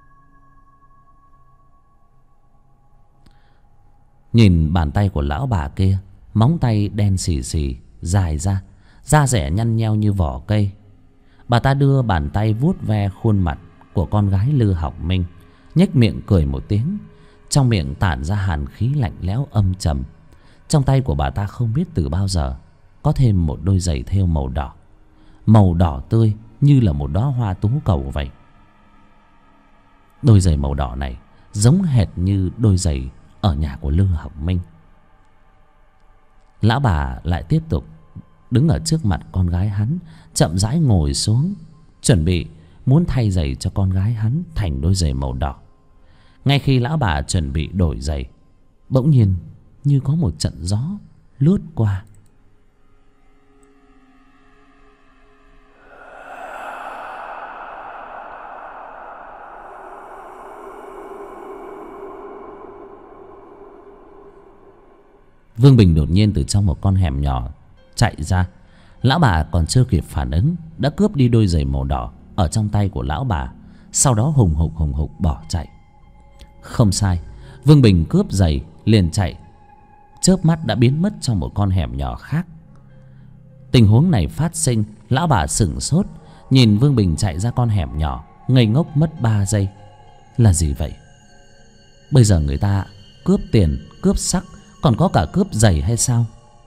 [SPEAKER 1] Nhìn bàn tay của lão bà kia, móng tay đen xì xì, dài ra, da rẻ nhăn nheo như vỏ cây. Bà ta đưa bàn tay vuốt ve khuôn mặt của con gái Lư Học Minh, nhếch miệng cười một tiếng. Trong miệng tản ra hàn khí lạnh lẽo âm trầm. Trong tay của bà ta không biết từ bao giờ có thêm một đôi giày thêu màu đỏ, màu đỏ tươi như là một đóa hoa tú cầu vậy. Đôi giày màu đỏ này giống hệt như đôi giày ở nhà của Lư Học Minh. Lão bà lại tiếp tục đứng ở trước mặt con gái hắn, chậm rãi ngồi xuống, chuẩn bị muốn thay giày cho con gái hắn thành đôi giày màu đỏ. Ngay khi lão bà chuẩn bị đổi giày, bỗng nhiên như có một trận gió lướt qua. Vương Bình đột nhiên từ trong một con hẻm nhỏ chạy ra. Lão bà còn chưa kịp phản ứng đã cướp đi đôi giày màu đỏ ở trong tay của lão bà, sau đó hùng hục bỏ chạy. Không sai, Vương Bình cướp giày liền chạy, chớp mắt đã biến mất trong một con hẻm nhỏ khác. Tình huống này phát sinh, lão bà sửng sốt nhìn Vương Bình chạy ra con hẻm nhỏ, ngây ngốc mất 3 giây. Là gì vậy? Bây giờ người ta cướp tiền, cướp sắc, còn có cả cướp giày hay sao?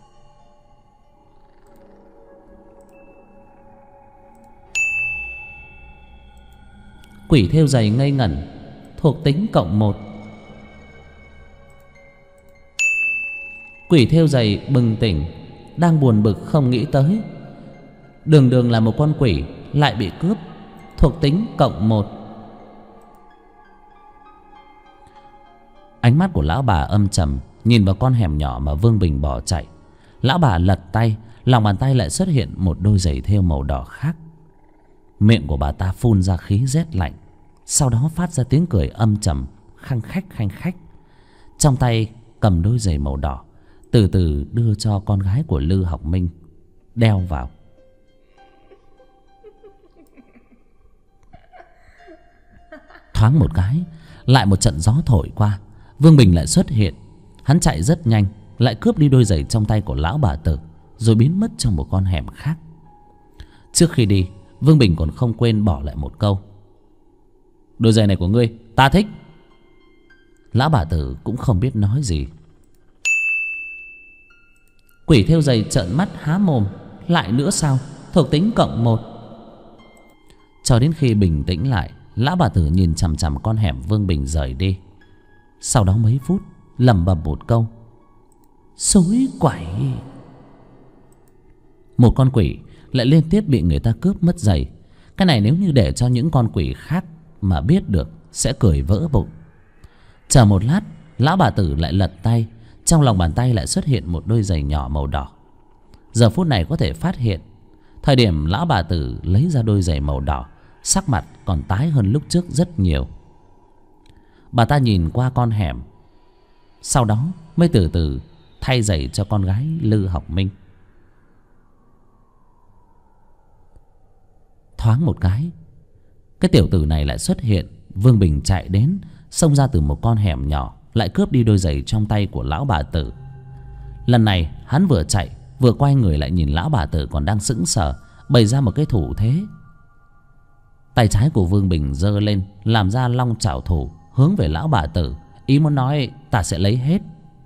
[SPEAKER 1] Quỷ thêu giày ngây ngẩn, thuộc tính +1. Quỷ thêu giày bừng tỉnh, đang buồn bực không nghĩ tới đường đường là một con quỷ lại bị cướp, thuộc tính +1. Ánh mắt của lão bà âm trầm nhìn vào con hẻm nhỏ mà Vương Bình bỏ chạy. Lão bà lật tay, lòng bàn tay lại xuất hiện một đôi giày thêu màu đỏ khác. Miệng của bà ta phun ra khí rét lạnh, sau đó phát ra tiếng cười âm trầm, khanh khách. Trong tay cầm đôi giày màu đỏ, từ từ đưa cho con gái của Lư Học Minh đeo vào. Thoáng một cái, lại một trận gió thổi qua, Vương Bình lại xuất hiện. Hắn chạy rất nhanh, lại cướp đi đôi giày trong tay của lão bà tử, rồi biến mất trong một con hẻm khác. Trước khi đi, Vương Bình còn không quên bỏ lại một câu: đôi giày này của ngươi, ta thích. Lão bà tử cũng không biết nói gì. Quỷ thêu giày trợn mắt há mồm: lại nữa sao? Thuộc tính +1. Cho đến khi bình tĩnh lại, lão bà tử nhìn chằm chằm con hẻm Vương Bình rời đi. Sau đó mấy phút lẩm bẩm một câu: xối quẩy. Một con quỷ lại liên tiếp bị người ta cướp mất giày. Cái này nếu như để cho những con quỷ khác mà biết được sẽ cười vỡ bụng. Chờ một lát, lão bà tử lại lật tay, trong lòng bàn tay lại xuất hiện một đôi giày nhỏ màu đỏ. Giờ phút này có thể phát hiện, thời điểm lão bà tử lấy ra đôi giày màu đỏ, sắc mặt còn tái hơn lúc trước rất nhiều. Bà ta nhìn qua con hẻm, sau đó mới từ từ thay giày cho con gái Lư Học Minh. Thoáng một cái tiểu tử này lại xuất hiện. Vương Bình chạy đến, xông ra từ một con hẻm nhỏ, lại cướp đi đôi giày trong tay của lão bà tử. Lần này hắn vừa chạy vừa quay người lại nhìn lão bà tử còn đang sững sờ, bày ra một cái thủ thế. Tay trái của Vương Bình giơ lên làm ra long chảo thủ, hướng về lão bà tử, ý muốn nói ta sẽ lấy hết.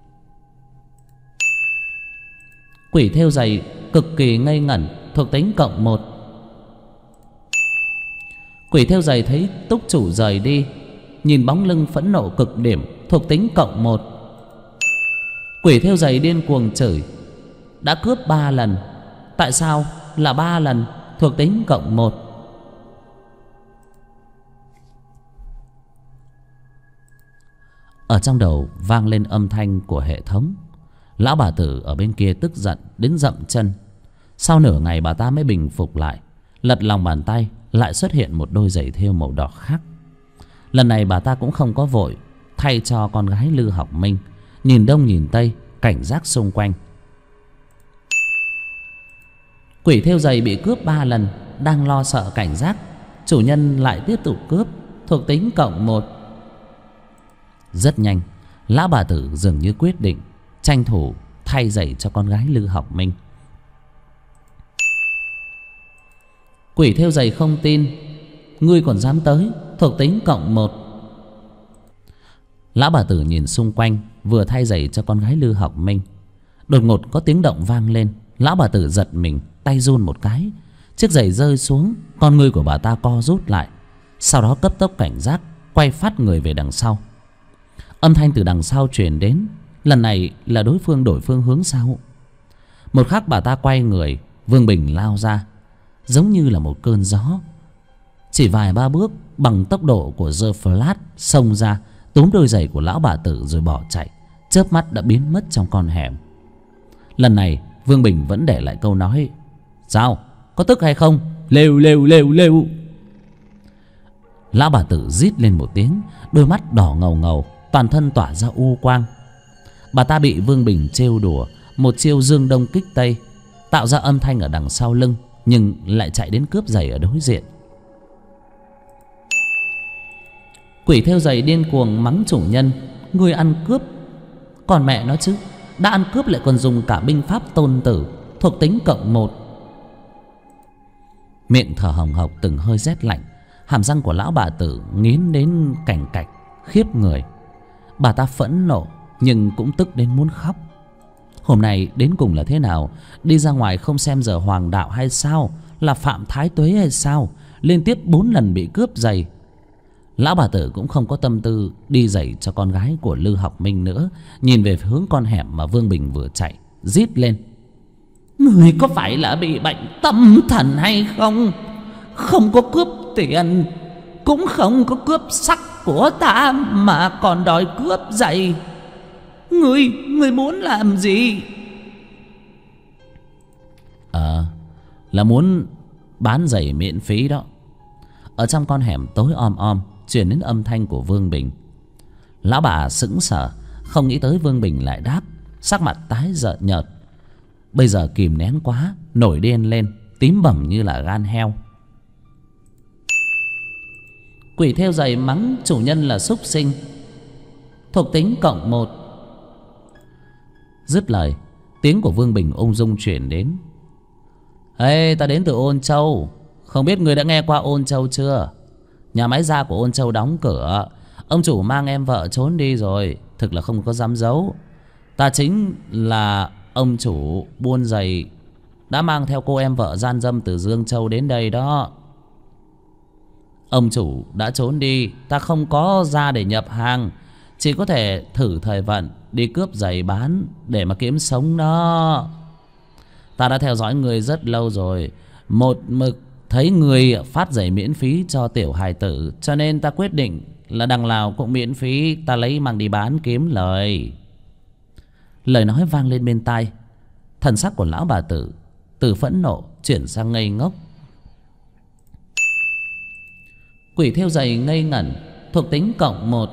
[SPEAKER 1] Quỷ thêu giày cực kỳ ngây ngẩn, thuộc tính +1. Quỷ thêu giày thấy túc chủ rời đi, nhìn bóng lưng phẫn nộ cực điểm, thuộc tính +1. Quỷ thêu giày điên cuồng chửi: đã cướp 3 lần, tại sao là 3 lần, thuộc tính +1. Ở trong đầu vang lên âm thanh của hệ thống. Lão bà tử ở bên kia tức giận đến dậm chân. Sau nửa ngày bà ta mới bình phục lại, lật lòng bàn tay lại xuất hiện một đôi giày thêu màu đỏ khác. Lần này bà ta cũng không có vội, thay cho con gái Lư Học Minh, nhìn đông nhìn tây, cảnh giác xung quanh. Quỷ thêu giày bị cướp 3 lần, đang lo sợ cảnh giác, chủ nhân lại tiếp tục cướp, thuộc tính +1. Rất nhanh, lão bà tử dường như quyết định tranh thủ thay giày cho con gái Lư Học Minh. Quỷ thêu giày không tin: ngươi còn dám tới, thuộc tính +1. Lão bà tử nhìn xung quanh, vừa thay giày cho con gái Lư Học Minh, đột ngột có tiếng động vang lên. Lão bà tử giật mình, tay run một cái, chiếc giày rơi xuống, con ngươi của bà ta co rút lại, sau đó cấp tốc cảnh giác, quay phát người về đằng sau. Âm thanh từ đằng sau truyền đến. Lần này là đối phương đổi phương hướng sau. Một khắc bà ta quay người, Vương Bình lao ra giống như là một cơn gió. Chỉ vài ba bước bằng tốc độ của The Flash xông ra, túm đôi giày của lão bà tử rồi bỏ chạy, chớp mắt đã biến mất trong con hẻm. Lần này Vương Bình vẫn để lại câu nói: sao, có tức hay không? Lêu lêu lêu lêu. Lão bà tử rít lên một tiếng, đôi mắt đỏ ngầu ngầu, toàn thân tỏa ra u quang. Bà ta bị Vương Bình trêu đùa một chiêu dương đông kích tây, tạo ra âm thanh ở đằng sau lưng, nhưng lại chạy đến cướp giày ở đối diện. Quỷ thêu giày điên cuồng mắng chủ nhân: ngươi ăn cướp, còn mẹ nó chứ, đã ăn cướp lại còn dùng cả binh pháp tôn tử thuộc tính +1. Miệng thở hồng hộc từng hơi rét lạnh, hàm răng của lão bà tử nghiến đến cành cạch khiếp người. Bà ta phẫn nộ nhưng cũng tức đến muốn khóc. Hôm nay đến cùng là thế nào? Đi ra ngoài không xem giờ hoàng đạo hay sao? Là phạm thái tuế hay sao? Liên tiếp 4 lần bị cướp giày. Lão bà tử cũng không có tâm tư đi giày cho con gái của Lư Học Minh nữa. Nhìn về hướng con hẻm mà Vương Bình vừa chạy, rít lên: người có phải là bị bệnh tâm thần hay không? Không có cướp tiền, cũng không có cướp sắc của ta, mà còn đòi cướp giày. Ngươi muốn làm gì? Là muốn bán giày miễn phí đó. Ở trong con hẻm tối om om truyền đến âm thanh của Vương Bình. Lão bà sững sờ, không nghĩ tới Vương Bình lại đáp, sắc mặt tái nhợt. Bây giờ kìm nén quá, nổi điên lên, tím bầm như là gan heo. Quỷ thêu giày mắng chủ nhân là súc sinh, thuộc tính +1. Dứt lời, tiếng của Vương Bình ung dung chuyển đến: ê, ta đến từ Ôn Châu, không biết người đã nghe qua Ôn Châu chưa? Nhà máy da của Ôn Châu đóng cửa, ông chủ mang em vợ trốn đi rồi, thực là không có dám giấu. Ta chính là ông chủ buôn giày đã mang theo cô em vợ gian dâm từ Dương Châu đến đây đó. Ông chủ đã trốn đi, ta không có ra để nhập hàng, chỉ có thể thử thời vận đi cướp giày bán để mà kiếm sống đó. Ta đã theo dõi người rất lâu rồi, một mực thấy người phát giày miễn phí cho tiểu hài tử, cho nên ta quyết định là đằng nào cũng miễn phí, ta lấy mang đi bán kiếm lời. Lời nói vang lên bên tai, thần sắc của lão bà tử từ phẫn nộ chuyển sang ngây ngốc. Quỷ thêu giày ngây ngẩn, thuộc tính +1.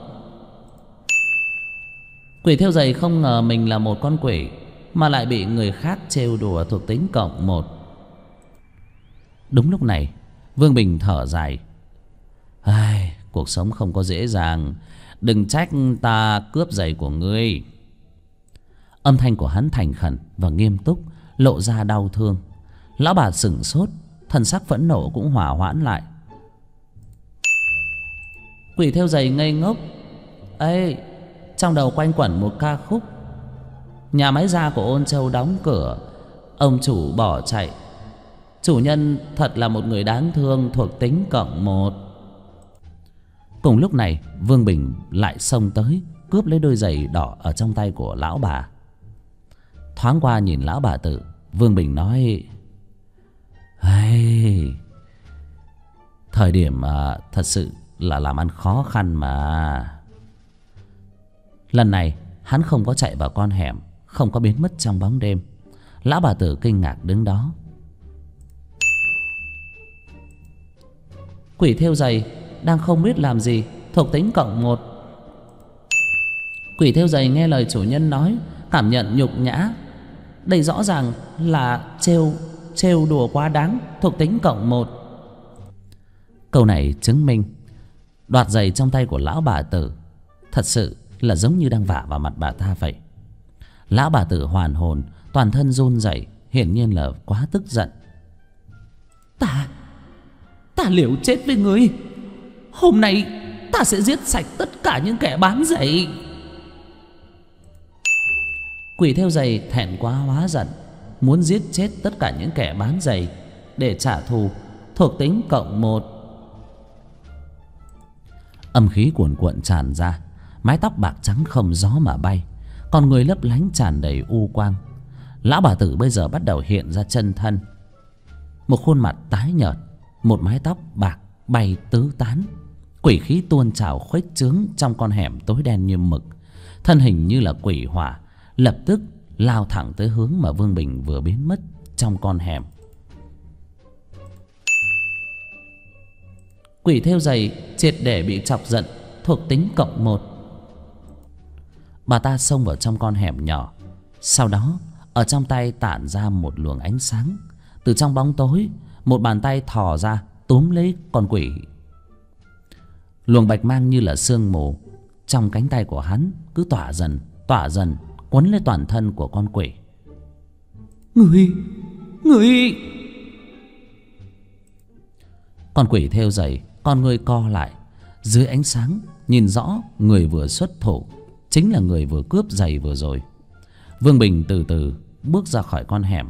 [SPEAKER 1] Quỷ thêu giày không ngờ mình là một con quỷ mà lại bị người khác trêu đùa thuộc tính +1. Đúng lúc này Vương Bình thở dài: ai, cuộc sống không có dễ dàng, đừng trách ta cướp giày của ngươi. Âm thanh của hắn thành khẩn và nghiêm túc, lộ ra đau thương. Lão bà sửng sốt, thần sắc phẫn nộ cũng hỏa hoãn lại. Quỷ thêu giày ngây ngốc: ê, trong đầu quanh quẩn một ca khúc: nhà máy da của Ôn Châu đóng cửa, ông chủ bỏ chạy, chủ nhân thật là một người đáng thương, thuộc tính +1. Cùng lúc này Vương Bình lại xông tới cướp lấy đôi giày đỏ ở trong tay của lão bà. Thoáng qua nhìn lão bà tử, Vương Bình nói: hey, thời điểm thật sự là làm ăn khó khăn mà. Lần này hắn không có chạy vào con hẻm, không có biến mất trong bóng đêm. Lão bà tử kinh ngạc đứng đó. Quỷ thêu giày đang không biết làm gì, thuộc tính +1. Quỷ thêu giày nghe lời chủ nhân nói, cảm nhận nhục nhã. Đây rõ ràng là trêu đùa quá đáng, thuộc tính +1. Câu này chứng minh đoạt giày trong tay của lão bà tử thật sự là giống như đang vả vào mặt bà ta vậy. Lão bà tử hoàn hồn, toàn thân run rẩy, hiển nhiên là quá tức giận. Ta liều chết với ngươi, hôm nay ta sẽ giết sạch tất cả những kẻ bán giày. Quỷ thêu giày thẹn quá hóa giận, muốn giết chết tất cả những kẻ bán giày để trả thù, thuộc tính +1. Âm khí cuồn cuộn tràn ra, mái tóc bạc trắng không gió mà bay, con người lấp lánh tràn đầy u quang. Lão bà tử bây giờ bắt đầu hiện ra chân thân, một khuôn mặt tái nhợt, một mái tóc bạc bay tứ tán, quỷ khí tuôn trào khuếch trướng trong con hẻm tối đen như mực. Thân hình như là quỷ hỏa, lập tức lao thẳng tới hướng mà Vương Bình vừa biến mất trong con hẻm. Quỷ thêu giày triệt để bị chọc giận, thuộc tính +1. Bà ta xông vào trong con hẻm nhỏ, sau đó ở trong tay tản ra một luồng ánh sáng. Từ trong bóng tối, một bàn tay thò ra túm lấy con quỷ. Luồng bạch mang như là sương mù trong cánh tay của hắn cứ tỏa dần quấn lấy toàn thân của con quỷ. Người con quỷ thêu giày con ngươi co lại, dưới ánh sáng nhìn rõ người vừa xuất thủ chính là người vừa cướp giày vừa rồi. Vương Bình từ từ bước ra khỏi con hẻm.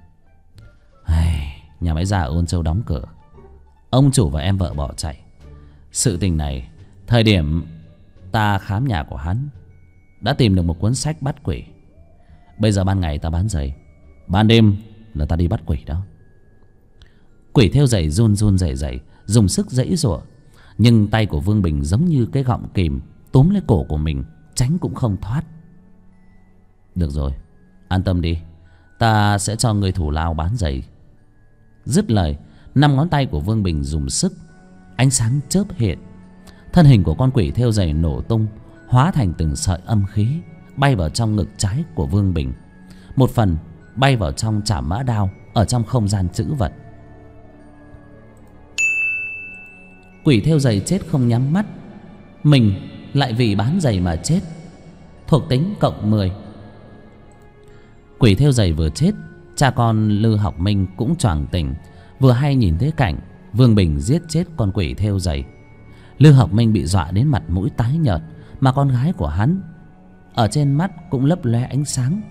[SPEAKER 1] Nhà máy già Ôn Châu đóng cửa, ông chủ và em vợ bỏ chạy. Sự tình này, thời điểm ta khám nhà của hắn đã tìm được một cuốn sách bắt quỷ. Bây giờ ban ngày ta bán giày, ban đêm là ta đi bắt quỷ đó. Quỷ thêu giày run run rẩy rẩy, dùng sức giãy giụa, nhưng tay của Vương Bình giống như cái gọng kìm túm lấy cổ của mình, tránh cũng không thoát. Được rồi, an tâm đi, ta sẽ cho người thủ lao bán giày. Dứt lời, 5 ngón tay của Vương Bình dùng sức, ánh sáng chớp hiện, thân hình của con quỷ thêu giày nổ tung, hóa thành từng sợi âm khí bay vào trong ngực trái của Vương Bình, một phần bay vào trong trảm mã đao ở trong không gian trữ vật. Quỷ thêu giày chết không nhắm mắt, mình lại vì bán giày mà chết, thuộc tính +10. Quỷ thêu giày vừa chết, cha con Lư Học Minh cũng choàng tỉnh, vừa hay nhìn thấy cảnh Vương Bình giết chết con quỷ thêu giày. Lư Học Minh bị dọa đến mặt mũi tái nhợt, mà con gái của hắn ở trên mắt cũng lấp lóe ánh sáng.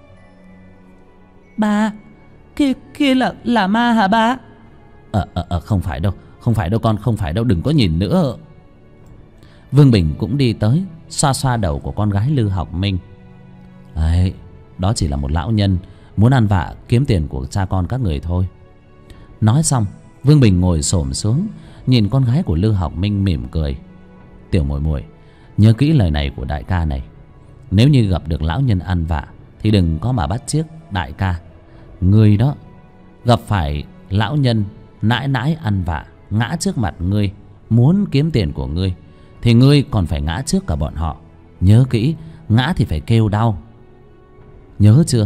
[SPEAKER 1] Ba, kia là ma hả ba? Không phải đâu, con, không phải đâu, đừng có nhìn nữa. Vương Bình cũng đi tới, xoa xoa đầu của con gái Lư Học Minh. Đấy, đó chỉ là một lão nhân muốn ăn vạ kiếm tiền của cha con các người thôi. Nói xong, Vương Bình ngồi xổm xuống, nhìn con gái của Lư Học Minh mỉm cười. Tiểu muội muội, nhớ kỹ lời này của đại ca này. Nếu như gặp được lão nhân ăn vạ thì đừng có mà bắt chước đại ca. Ngươi đó, gặp phải lão nhân nãi nãi ăn vạ ngã trước mặt ngươi, muốn kiếm tiền của ngươi, thì ngươi còn phải ngã trước cả bọn họ. Nhớ kỹ, ngã thì phải kêu đau, nhớ chưa?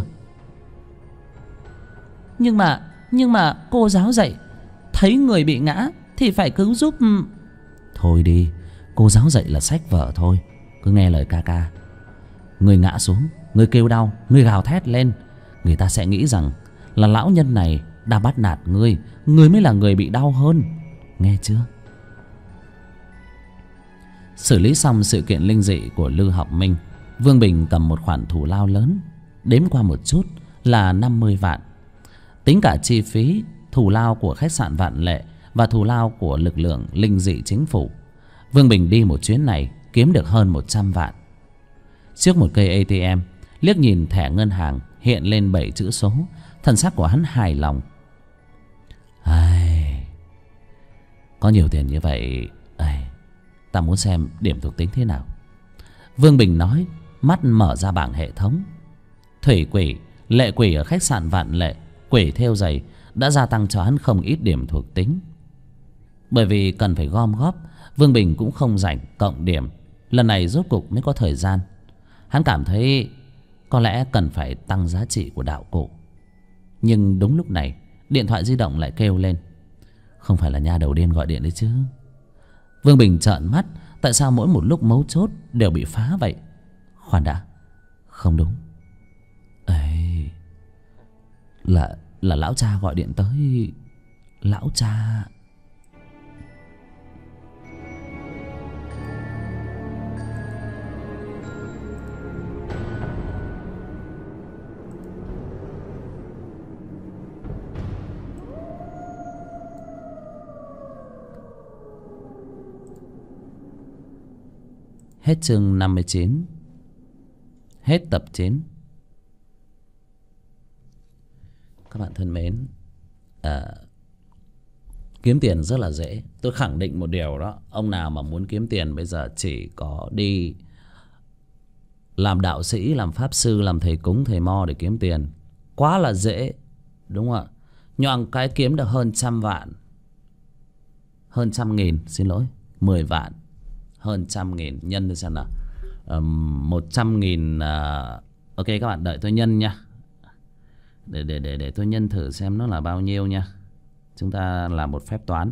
[SPEAKER 1] Nhưng mà cô giáo dạy, thấy người bị ngã thì phải cứu giúp. Thôi đi, cô giáo dạy là sách vở thôi, cứ nghe lời ca ca. Ngươi ngã xuống, ngươi kêu đau, ngươi gào thét lên, người ta sẽ nghĩ rằng là lão nhân này đã bắt nạt ngươi, ngươi mới là người bị đau hơn, nghe chưa? Xử lý xong sự kiện linh dị của Lư Học Minh, Vương Bình cầm một khoản thù lao lớn, đếm qua một chút là 50 vạn. Tính cả chi phí thù lao của khách sạn Vạn Lệ và thù lao của lực lượng linh dị chính phủ, Vương Bình đi một chuyến này kiếm được hơn 100 vạn. Trước một cây ATM, liếc nhìn thẻ ngân hàng hiện lên 7 chữ số, thần sắc của hắn hài lòng. Có nhiều tiền như vậy, ta muốn xem điểm thuộc tính thế nào. Vương Bình nói, mắt mở ra bảng hệ thống. Thủy quỷ, lệ quỷ ở khách sạn Vạn Lệ, quỷ thêu giày đã gia tăng cho hắn không ít điểm thuộc tính. Bởi vì cần phải gom góp, Vương Bình cũng không rảnh cộng điểm. Lần này rốt cục mới có thời gian. Hắn cảm thấy có lẽ cần phải tăng giá trị của đạo cụ. Nhưng đúng lúc này, điện thoại di động lại kêu lên. Không phải là nha đầu điên gọi điện đấy chứ? Vương Bình trợn mắt, tại sao mỗi một lúc mấu chốt đều bị phá vậy? Khoan đã, không đúng. Là lão cha gọi điện tới. Lão cha. Hết chương 59. Hết tập 9. Các bạn thân mến, kiếm tiền rất là dễ. Tôi khẳng định một điều đó, ông nào mà muốn kiếm tiền bây giờ chỉ có đi làm đạo sĩ, làm pháp sư, làm thầy cúng, thầy mo để kiếm tiền. Quá là dễ, đúng không ạ? Nhoàng cái kiếm được hơn 100 vạn. Hơn 100.000, xin lỗi, 10 vạn. Hơn 100.000, nhân đi xem nào. 100.000. Ok các bạn đợi tôi nhân nha. Để tôi nhân thử xem nó là bao nhiêu nha. Chúng ta làm một phép toán.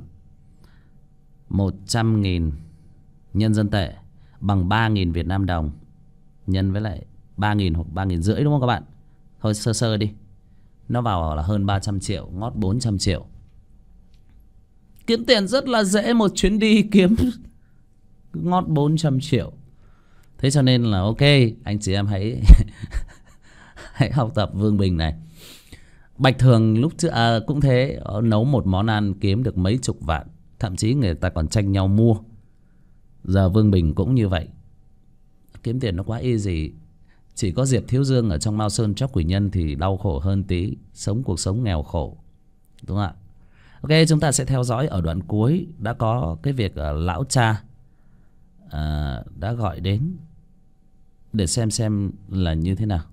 [SPEAKER 1] 100.000 nhân dân tệ bằng 3.000 Việt Nam đồng nhân với lại 3.000 hoặc 3.500, đúng không các bạn? Thôi sơ sơ đi. Nó vào là hơn 300 triệu, ngót 400 triệu. Kiếm tiền rất là dễ, một chuyến đi kiếm ngót 400 triệu. Thế cho nên là ok, anh chị em hãy hãy học tập Vương Bình này. Bạch Thường lúc trước cũng thế, nấu một món ăn kiếm được mấy chục vạn, thậm chí người ta còn tranh nhau mua. Giờ Vương Bình cũng như vậy. Kiếm tiền nó quá easy. Chỉ có Diệp Thiếu Dương ở trong Mao Sơn Tróc Quỷ Nhân thì đau khổ hơn tí, sống cuộc sống nghèo khổ, đúng không ạ? Ok, chúng ta sẽ theo dõi ở đoạn cuối. Đã có cái việc lão cha đã gọi đến để xem là như thế nào.